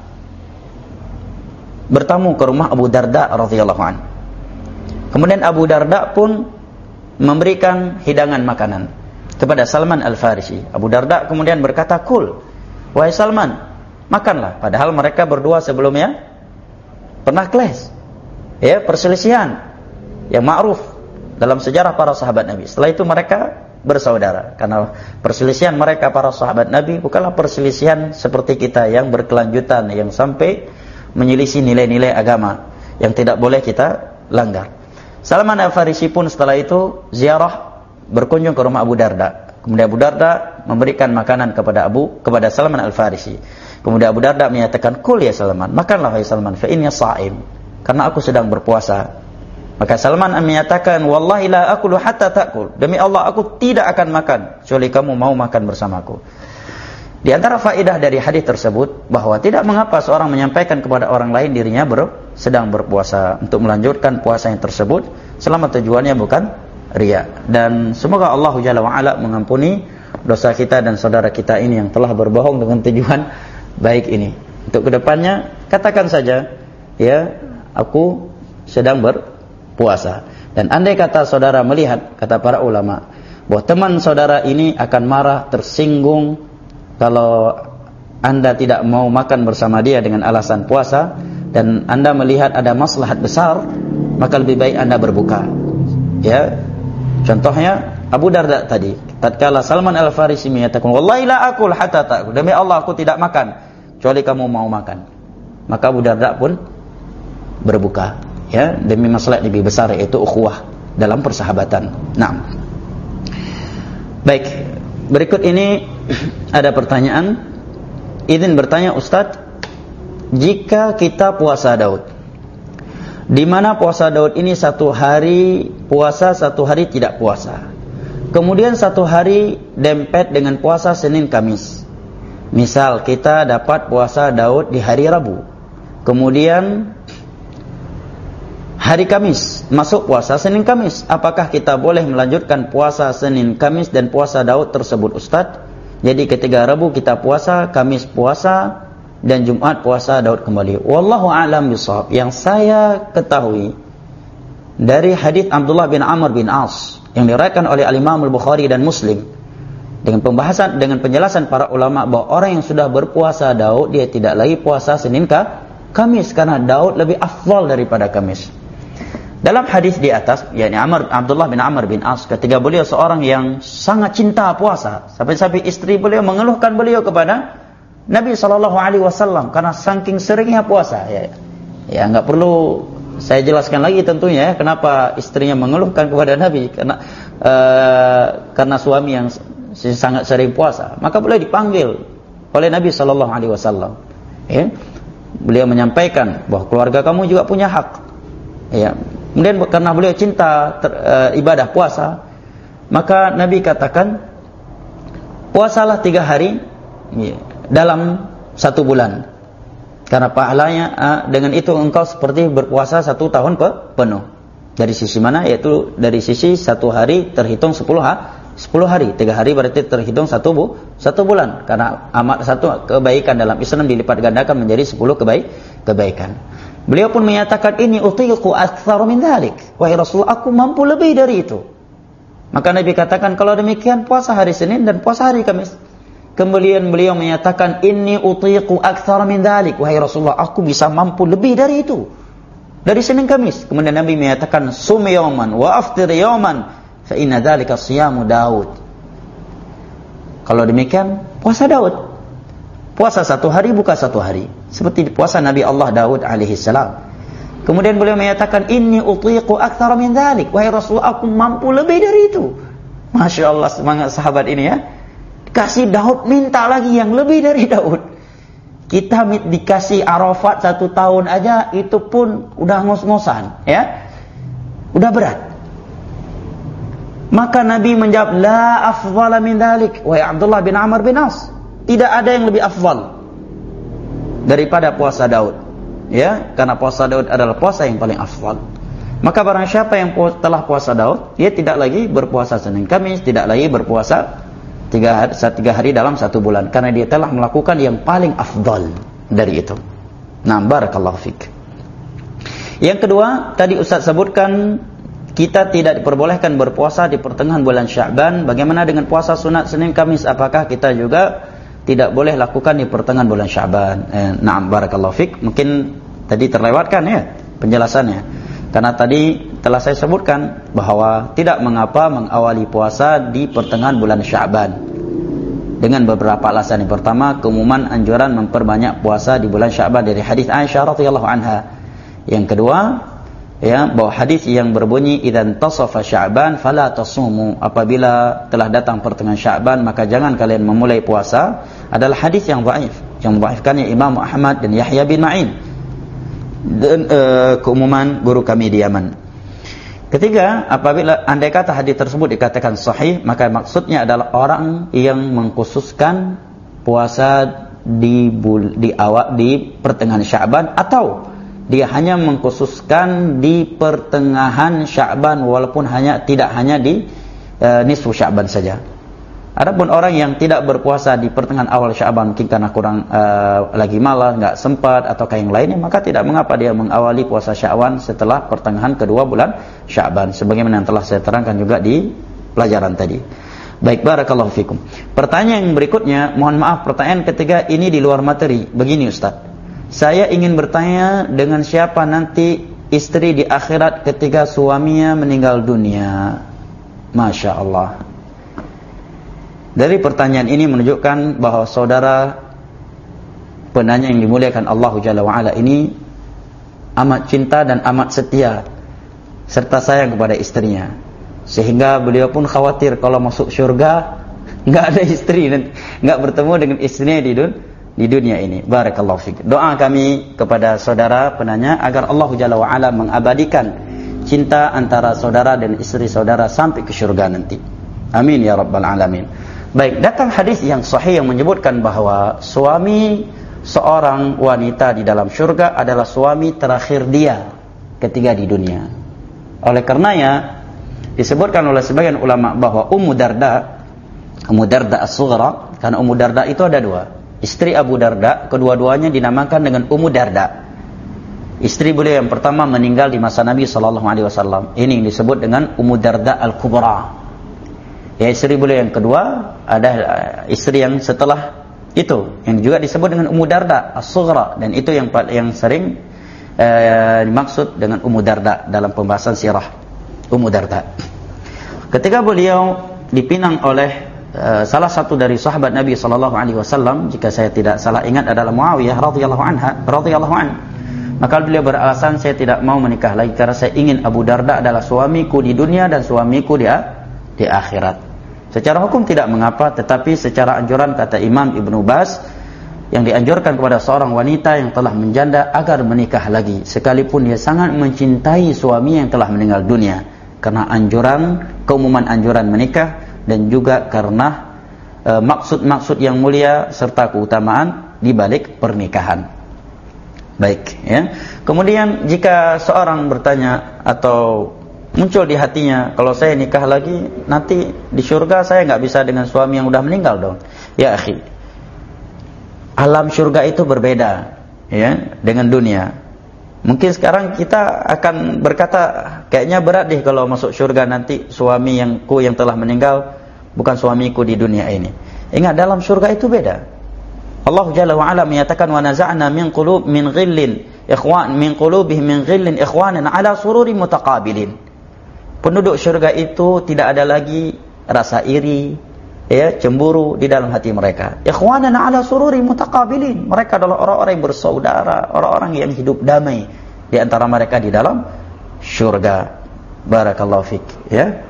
bertamu ke rumah Abu Darda radhiyallahu anhu. Kemudian Abu Darda pun memberikan hidangan makanan kepada Salman Al-Farisi. Abu Darda kemudian berkata, "Kul, wahai Salman, makanlah. Padahal mereka berdua sebelumnya pernah clash, ya, perselisihan yang ma'ruf dalam sejarah para sahabat Nabi. Setelah itu mereka bersaudara, karena perselisihan mereka para sahabat Nabi bukanlah perselisihan seperti kita yang berkelanjutan, yang sampai menyelisih nilai-nilai agama yang tidak boleh kita langgar. Salman Al-Farisi pun setelah itu ziarah, berkunjung ke rumah Abu Darda. Kemudian Abu Darda memberikan makanan kepada Abu kepada Salman Al-Farisi. Kemudian Abu Darda menyatakan, "Kul ya Salman, makanlah wahai Salman, fa inni sha'im, karena aku sedang berpuasa." Maka Salman menyatakan, "Wallahi la akulu hatta ta'kul." Demi Allah aku tidak akan makan kecuali kamu mau makan bersamaku. Di antara faedah dari hadis tersebut bahwa tidak mengapa seorang menyampaikan kepada orang lain dirinya ber, sedang berpuasa untuk melanjutkan puasa yang tersebut selama tujuannya bukan riya. Dan semoga Allah Jalla wa Ala mengampuni dosa kita dan saudara kita ini yang telah berbohong dengan tujuan baik ini. Untuk kedepannya katakan saja, ya, aku sedang berpuasa. Dan andai kata saudara melihat, kata para ulama, bahwa teman saudara ini akan marah, tersinggung kalau anda tidak mau makan bersama dia dengan alasan puasa, dan anda melihat ada maslahat besar, maka lebih baik anda berbuka. Ya, contohnya Abu Darda tadi, tatkala Salman Al-Farisi menyatakan, "Wallahi la akul hatta ta'kul." Demi Allah aku tidak makan kecuali kamu mau makan. Maka Abu Darda pun berbuka, ya, demi masalah lebih besar, yaitu ukhuwah dalam persahabatan. Nah, baik, berikut ini ada pertanyaan. Izin bertanya Ustadz, jika kita puasa Daud, di mana puasa Daud ini satu hari puasa, satu hari tidak puasa, kemudian satu hari dempet dengan puasa Senin Kamis. Misal kita dapat puasa Daud di hari Rabu, kemudian hari Kamis masuk puasa Senin Kamis, apakah kita boleh melanjutkan puasa Senin Kamis dan puasa Daud tersebut Ustadz? Jadi ketika Rabu kita puasa, Kamis puasa, dan Jumat puasa Daud kembali. Wallahu a'lam bishawab. Yang saya ketahui dari hadis Abdullah bin Amr bin As yang diriwayatkan oleh Al-Imam Al-Bukhari dan Muslim, dengan pembahasan, dengan penjelasan para ulama bahwa orang yang sudah berpuasa Daud, dia tidak lagi puasa Senin ke Kamis, karena Daud lebih afdal daripada Kamis. Dalam hadis di atas, yakni Amr, Abdullah bin Amr bin As, ketika beliau seorang yang sangat cinta puasa, sampai-sampai istri beliau mengeluhkan beliau kepada Nabi sallallahu alaihi wasallam karena saking seringnya puasa. Ya, ya nggak perlu saya jelaskan lagi tentunya ya, kenapa istrinya mengeluhkan kepada Nabi, karena uh, karena suami yang sangat sering puasa. Maka beliau dipanggil oleh Nabi sallallahu alaihi wasallam. Ya, beliau menyampaikan bahwa keluarga kamu juga punya hak. Ya. Kemudian karena beliau cinta ter, e, ibadah puasa, maka Nabi katakan, puasalah tiga hari ya, dalam satu bulan, karena pahalanya e, dengan itu engkau seperti berpuasa satu tahun pe, penuh. Dari sisi mana? Yaitu dari sisi satu hari terhitung sepuluh ha, sepuluh hari, tiga hari berarti terhitung satu bu, satu bulan. Karena amal satu kebaikan dalam Islam dilipat gandakan menjadi sepuluh kebaik, kebaikan. Beliau pun menyatakan, ini utiqu aktsara min dzalik. Wahai Rasul, aku mampu lebih dari itu. Maka Nabi katakan, kalau demikian puasa hari Senin dan puasa hari Kamis. Kemudian beliau menyatakan, inni utiqu aktsara min dzalik. Wahai Rasulullah, aku bisa mampu lebih dari itu, dari Senin Kamis. Kemudian Nabi menyatakan, sum yawman wa aftir yawman fa inna dzalika siyamu Daud. Kalau demikian puasa Daud, puasa satu hari, buka satu hari, seperti puasa Nabi Allah Daud alaihi salam. Kemudian beliau menyatakan, inni utiqu aktsara min dzalik. Wahai Rasul, aku mampu lebih dari itu. Masya Allah, semangat sahabat ini ya. Kasih Daud, minta lagi yang lebih dari Daud. Kita dikasih Arafat satu tahun aja, itu pun udah ngos-ngosan ya, udah berat. Maka Nabi menjawab, la afdhala min dzalik. Wahai Abdullah bin Amr bin As, tidak ada yang lebih afdal daripada puasa Daud, ya, karena puasa Daud adalah puasa yang paling afdal. Maka barang siapa yang pu- telah puasa Daud, dia tidak lagi berpuasa Senin Kamis, tidak lagi berpuasa tiga hari, tiga hari dalam satu bulan, karena dia telah melakukan yang paling afdal dari itu. Nah, barakallahu fik. Yang kedua, tadi Ustaz sebutkan kita tidak diperbolehkan berpuasa di pertengahan bulan Sya'ban. Bagaimana dengan puasa sunat Senin Kamis? Apakah kita juga tidak boleh lakukan di pertengahan bulan Sya'ban. Eh, na'am barakallahu fik. Mungkin tadi terlewatkan ya penjelasannya. Karena tadi telah saya sebutkan bahwa tidak mengapa mengawali puasa di pertengahan bulan Sya'ban dengan beberapa alasan. Yang pertama, keumuman anjuran memperbanyak puasa di bulan Sya'ban dari hadis Aisyah radhiyallahu anha. Yang kedua, ya, bahwa hadis yang berbunyi idzan tasafa Sya'ban fala tasumu, apabila telah datang pertengahan Sya'ban maka jangan kalian memulai puasa, adalah hadis yang dhaif, yang dhaifkannya Imam Ahmad dan Yahya bin Ma'in dan uh, keumuman guru kami di Yaman. Ketiga, apabila andai kata hadis tersebut dikatakan sahih, maka maksudnya adalah orang yang mengkhususkan puasa di bul, di awal di pertengahan Sya'ban, atau dia hanya mengkhususkan di pertengahan Sya'ban walaupun hanya tidak hanya di uh, nisfu Sya'ban saja. Adapun orang yang tidak berpuasa di pertengahan awal Sya'ban, mungkin karena kurang uh, lagi malas, enggak sempat ataukah yang lainnya, maka tidak mengapa dia mengawali puasa Sya'ban setelah pertengahan kedua bulan Sya'ban, sebagaimana yang telah saya terangkan juga di pelajaran tadi. Baik, barakallahu fikum. Pertanyaan yang berikutnya, mohon maaf pertanyaan ketiga ini di luar materi. Begini Ustaz, saya ingin bertanya, dengan siapa nanti istri di akhirat ketika suaminya meninggal dunia? Masya Allah. Dari pertanyaan ini menunjukkan bahwa saudara penanya yang dimuliakan Allah Jalla wa'ala ini amat cinta dan amat setia serta sayang kepada istrinya, sehingga beliau pun khawatir kalau masuk syurga nggak ada istri dan nggak bertemu dengan istrinya di dunia di dunia ini. Barakallahu fiik. Doa kami kepada saudara penanya agar Allah Jalla wa'ala mengabadikan cinta antara saudara dan istri saudara sampai ke syurga nanti. Amin ya rabbal alamin. Baik, datang hadis yang sahih yang menyebutkan bahwa suami seorang wanita di dalam syurga adalah suami terakhir dia ketika di dunia. Oleh karenanya disebutkan oleh sebagian ulama bahwa Ummu Darda, Ummu Darda as-Sughra, karena Ummu Darda itu ada dua, istri Abu Darda, kedua-duanya dinamakan dengan Ummu Darda. Istri beliau yang pertama meninggal di masa Nabi sallallahu alaihi wasallam. Ini yang disebut dengan Ummu Darda al-Kubra. Ya, istri beliau yang kedua ada istri yang setelah itu yang juga disebut dengan Ummu Darda as-Sughra, dan itu yang yang sering eh, dimaksud dengan Ummu Darda dalam pembahasan sirah. Ummu Darda ketika beliau dipinang oleh eh, salah satu dari sahabat Nabi sallallahu alaihi wasallam, jika saya tidak salah ingat adalah Muawiyah radhiyallahu anha radhiyallahu an, maka beliau beralasan, saya tidak mau menikah lagi karena saya ingin Abu Darda adalah suamiku di dunia dan suamiku di di akhirat. Secara hukum tidak mengapa, tetapi secara anjuran kata Imam Ibnu Baz, yang dianjurkan kepada seorang wanita yang telah menjanda agar menikah lagi sekalipun dia sangat mencintai suami yang telah meninggal dunia, karena anjuran, keumuman anjuran menikah, dan juga karena e, maksud-maksud yang mulia serta keutamaan di balik pernikahan. Baik, ya. Kemudian jika seorang bertanya atau muncul di hatinya, kalau saya nikah lagi nanti di surga saya nggak bisa dengan suami yang udah meninggal dong. Ya akhi, alam surga itu berbeda ya dengan dunia. Mungkin sekarang kita akan berkata kayaknya berat deh kalau masuk surga nanti suami yangku yang telah meninggal bukan suamiku di dunia ini. Ingat, dalam surga itu beda. Allah Jalla wa Ala menyatakan wa naza'na min qulub min ghillin ikhwan min qulubihim min ghillin ikhwanan ala sururi mutaqabilin. Penduduk syurga itu tidak ada lagi rasa iri, ya, cemburu di dalam hati mereka. Ikhwanan ala sururi mutaqabilin. Mereka adalah orang-orang yang bersaudara, orang-orang yang hidup damai di antara mereka di dalam syurga. Barakallahu fik, ya.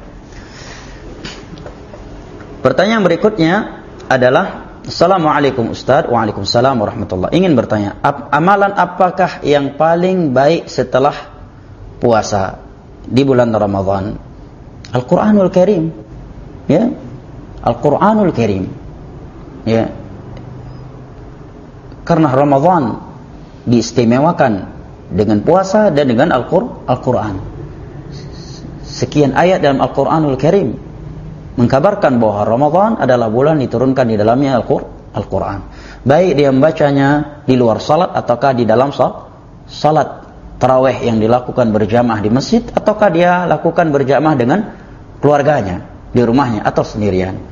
Pertanyaan berikutnya adalah, Assalamualaikum Ustaz. Waalaikumsalam warahmatullahi. Ingin bertanya, ap- amalan apakah yang paling baik setelah puasa di bulan Ramadan? Al-Quranul Karim, ya, Al-Quranul Karim, ya, karena Ramadan diistimewakan dengan puasa dan dengan Al-Quran. Sekian ayat dalam Al-Quranul Karim mengkabarkan bahwa Ramadan adalah bulan diturunkan di dalamnya Al-Quran, baik dia membacanya di luar salat ataukah di dalam salat tarawih yang dilakukan berjamaah di masjid, ataukah dia lakukan berjamaah dengan keluarganya di rumahnya atau sendirian.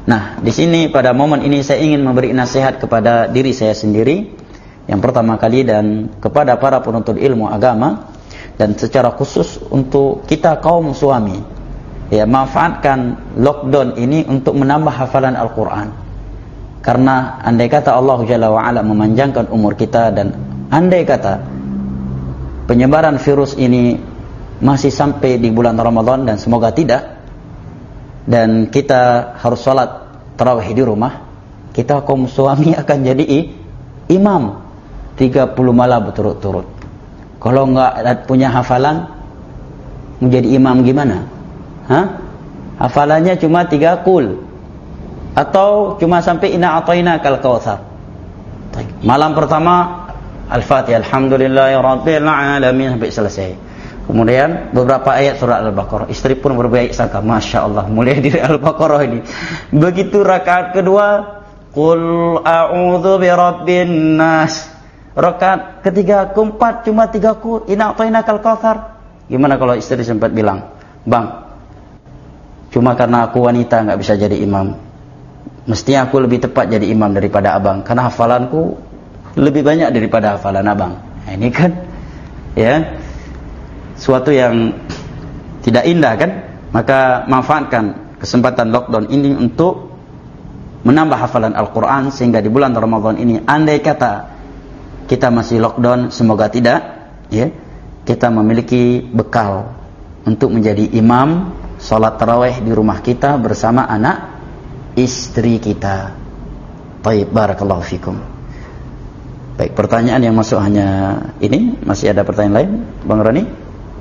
Nah, di sini pada momen ini saya ingin memberi nasihat kepada diri saya sendiri yang pertama kali dan kepada para penuntut ilmu agama, dan secara khusus untuk kita kaum suami. Ya, manfaatkan lockdown ini untuk menambah hafalan Al-Qur'an. Karena andai kata Allah Jalla wa Ala memanjangkan umur kita, dan andai kata penyebaran virus ini masih sampai di bulan Ramadan, dan semoga tidak, dan kita harus sholat tarawih di rumah, kita kaum suami akan jadi imam tiga puluh malam berturut-turut. Kalau enggak punya hafalan, menjadi imam gimana? Hah? Hafalannya cuma tiga kul, atau cuma sampai inna a'tainakal kautsar. Malam pertama Al-Fatihah, alhamdulillahirabbil alamin sampai selesai. Kemudian beberapa ayat surah Al-Baqarah. Istri pun berbaik sangka, Masya Allah, mulai dari Al-Baqarah ini. Begitu rakaat kedua, Qul a'udzu birabbin nas. Rakaat ketiga, keempat cuma tiga kul, inna a'tainakal kautsar. Gimana kalau istri sempat bilang, Bang, cuma karena aku wanita nggak bisa jadi imam, mestinya aku lebih tepat jadi imam daripada abang, karena hafalanku lebih banyak daripada hafalan abang. Nah, ini kan ya suatu yang tidak indah kan? Maka manfaatkan kesempatan lockdown ini untuk menambah hafalan Al-Quran, sehingga di bulan Ramadan ini andai kata kita masih lockdown, semoga tidak, ya, kita memiliki bekal untuk menjadi imam salat tarawih di rumah kita bersama anak istri kita. Baik, barakallahu fikum. Baik, pertanyaan yang masuk hanya ini. Masih ada pertanyaan lain, Bang Roni?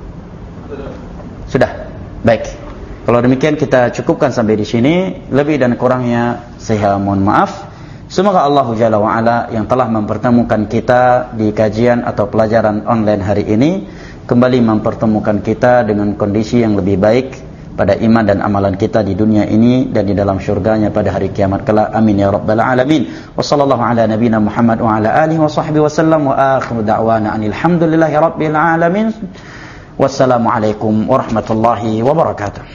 Sudah. Baik. Kalau demikian kita cukupkan sampai di sini. Lebih dan kurangnya saya mohon maaf. Semoga Allah Jalla wa Ala yang telah mempertemukan kita di kajian atau pelajaran online hari ini kembali mempertemukan kita dengan kondisi yang lebih baik pada iman dan amalan kita di dunia ini dan di dalam syurganya pada hari kiamat kelak. Amin ya rabbal alamin. Wa sallallahu ala nabiyina Muhammad wa ala alihi wa sahbihi wasallam, wa akhiru da'wana anil hamdulillahi rabbil alamin. Wassalamu alaikum warahmatullahi wabarakatuh.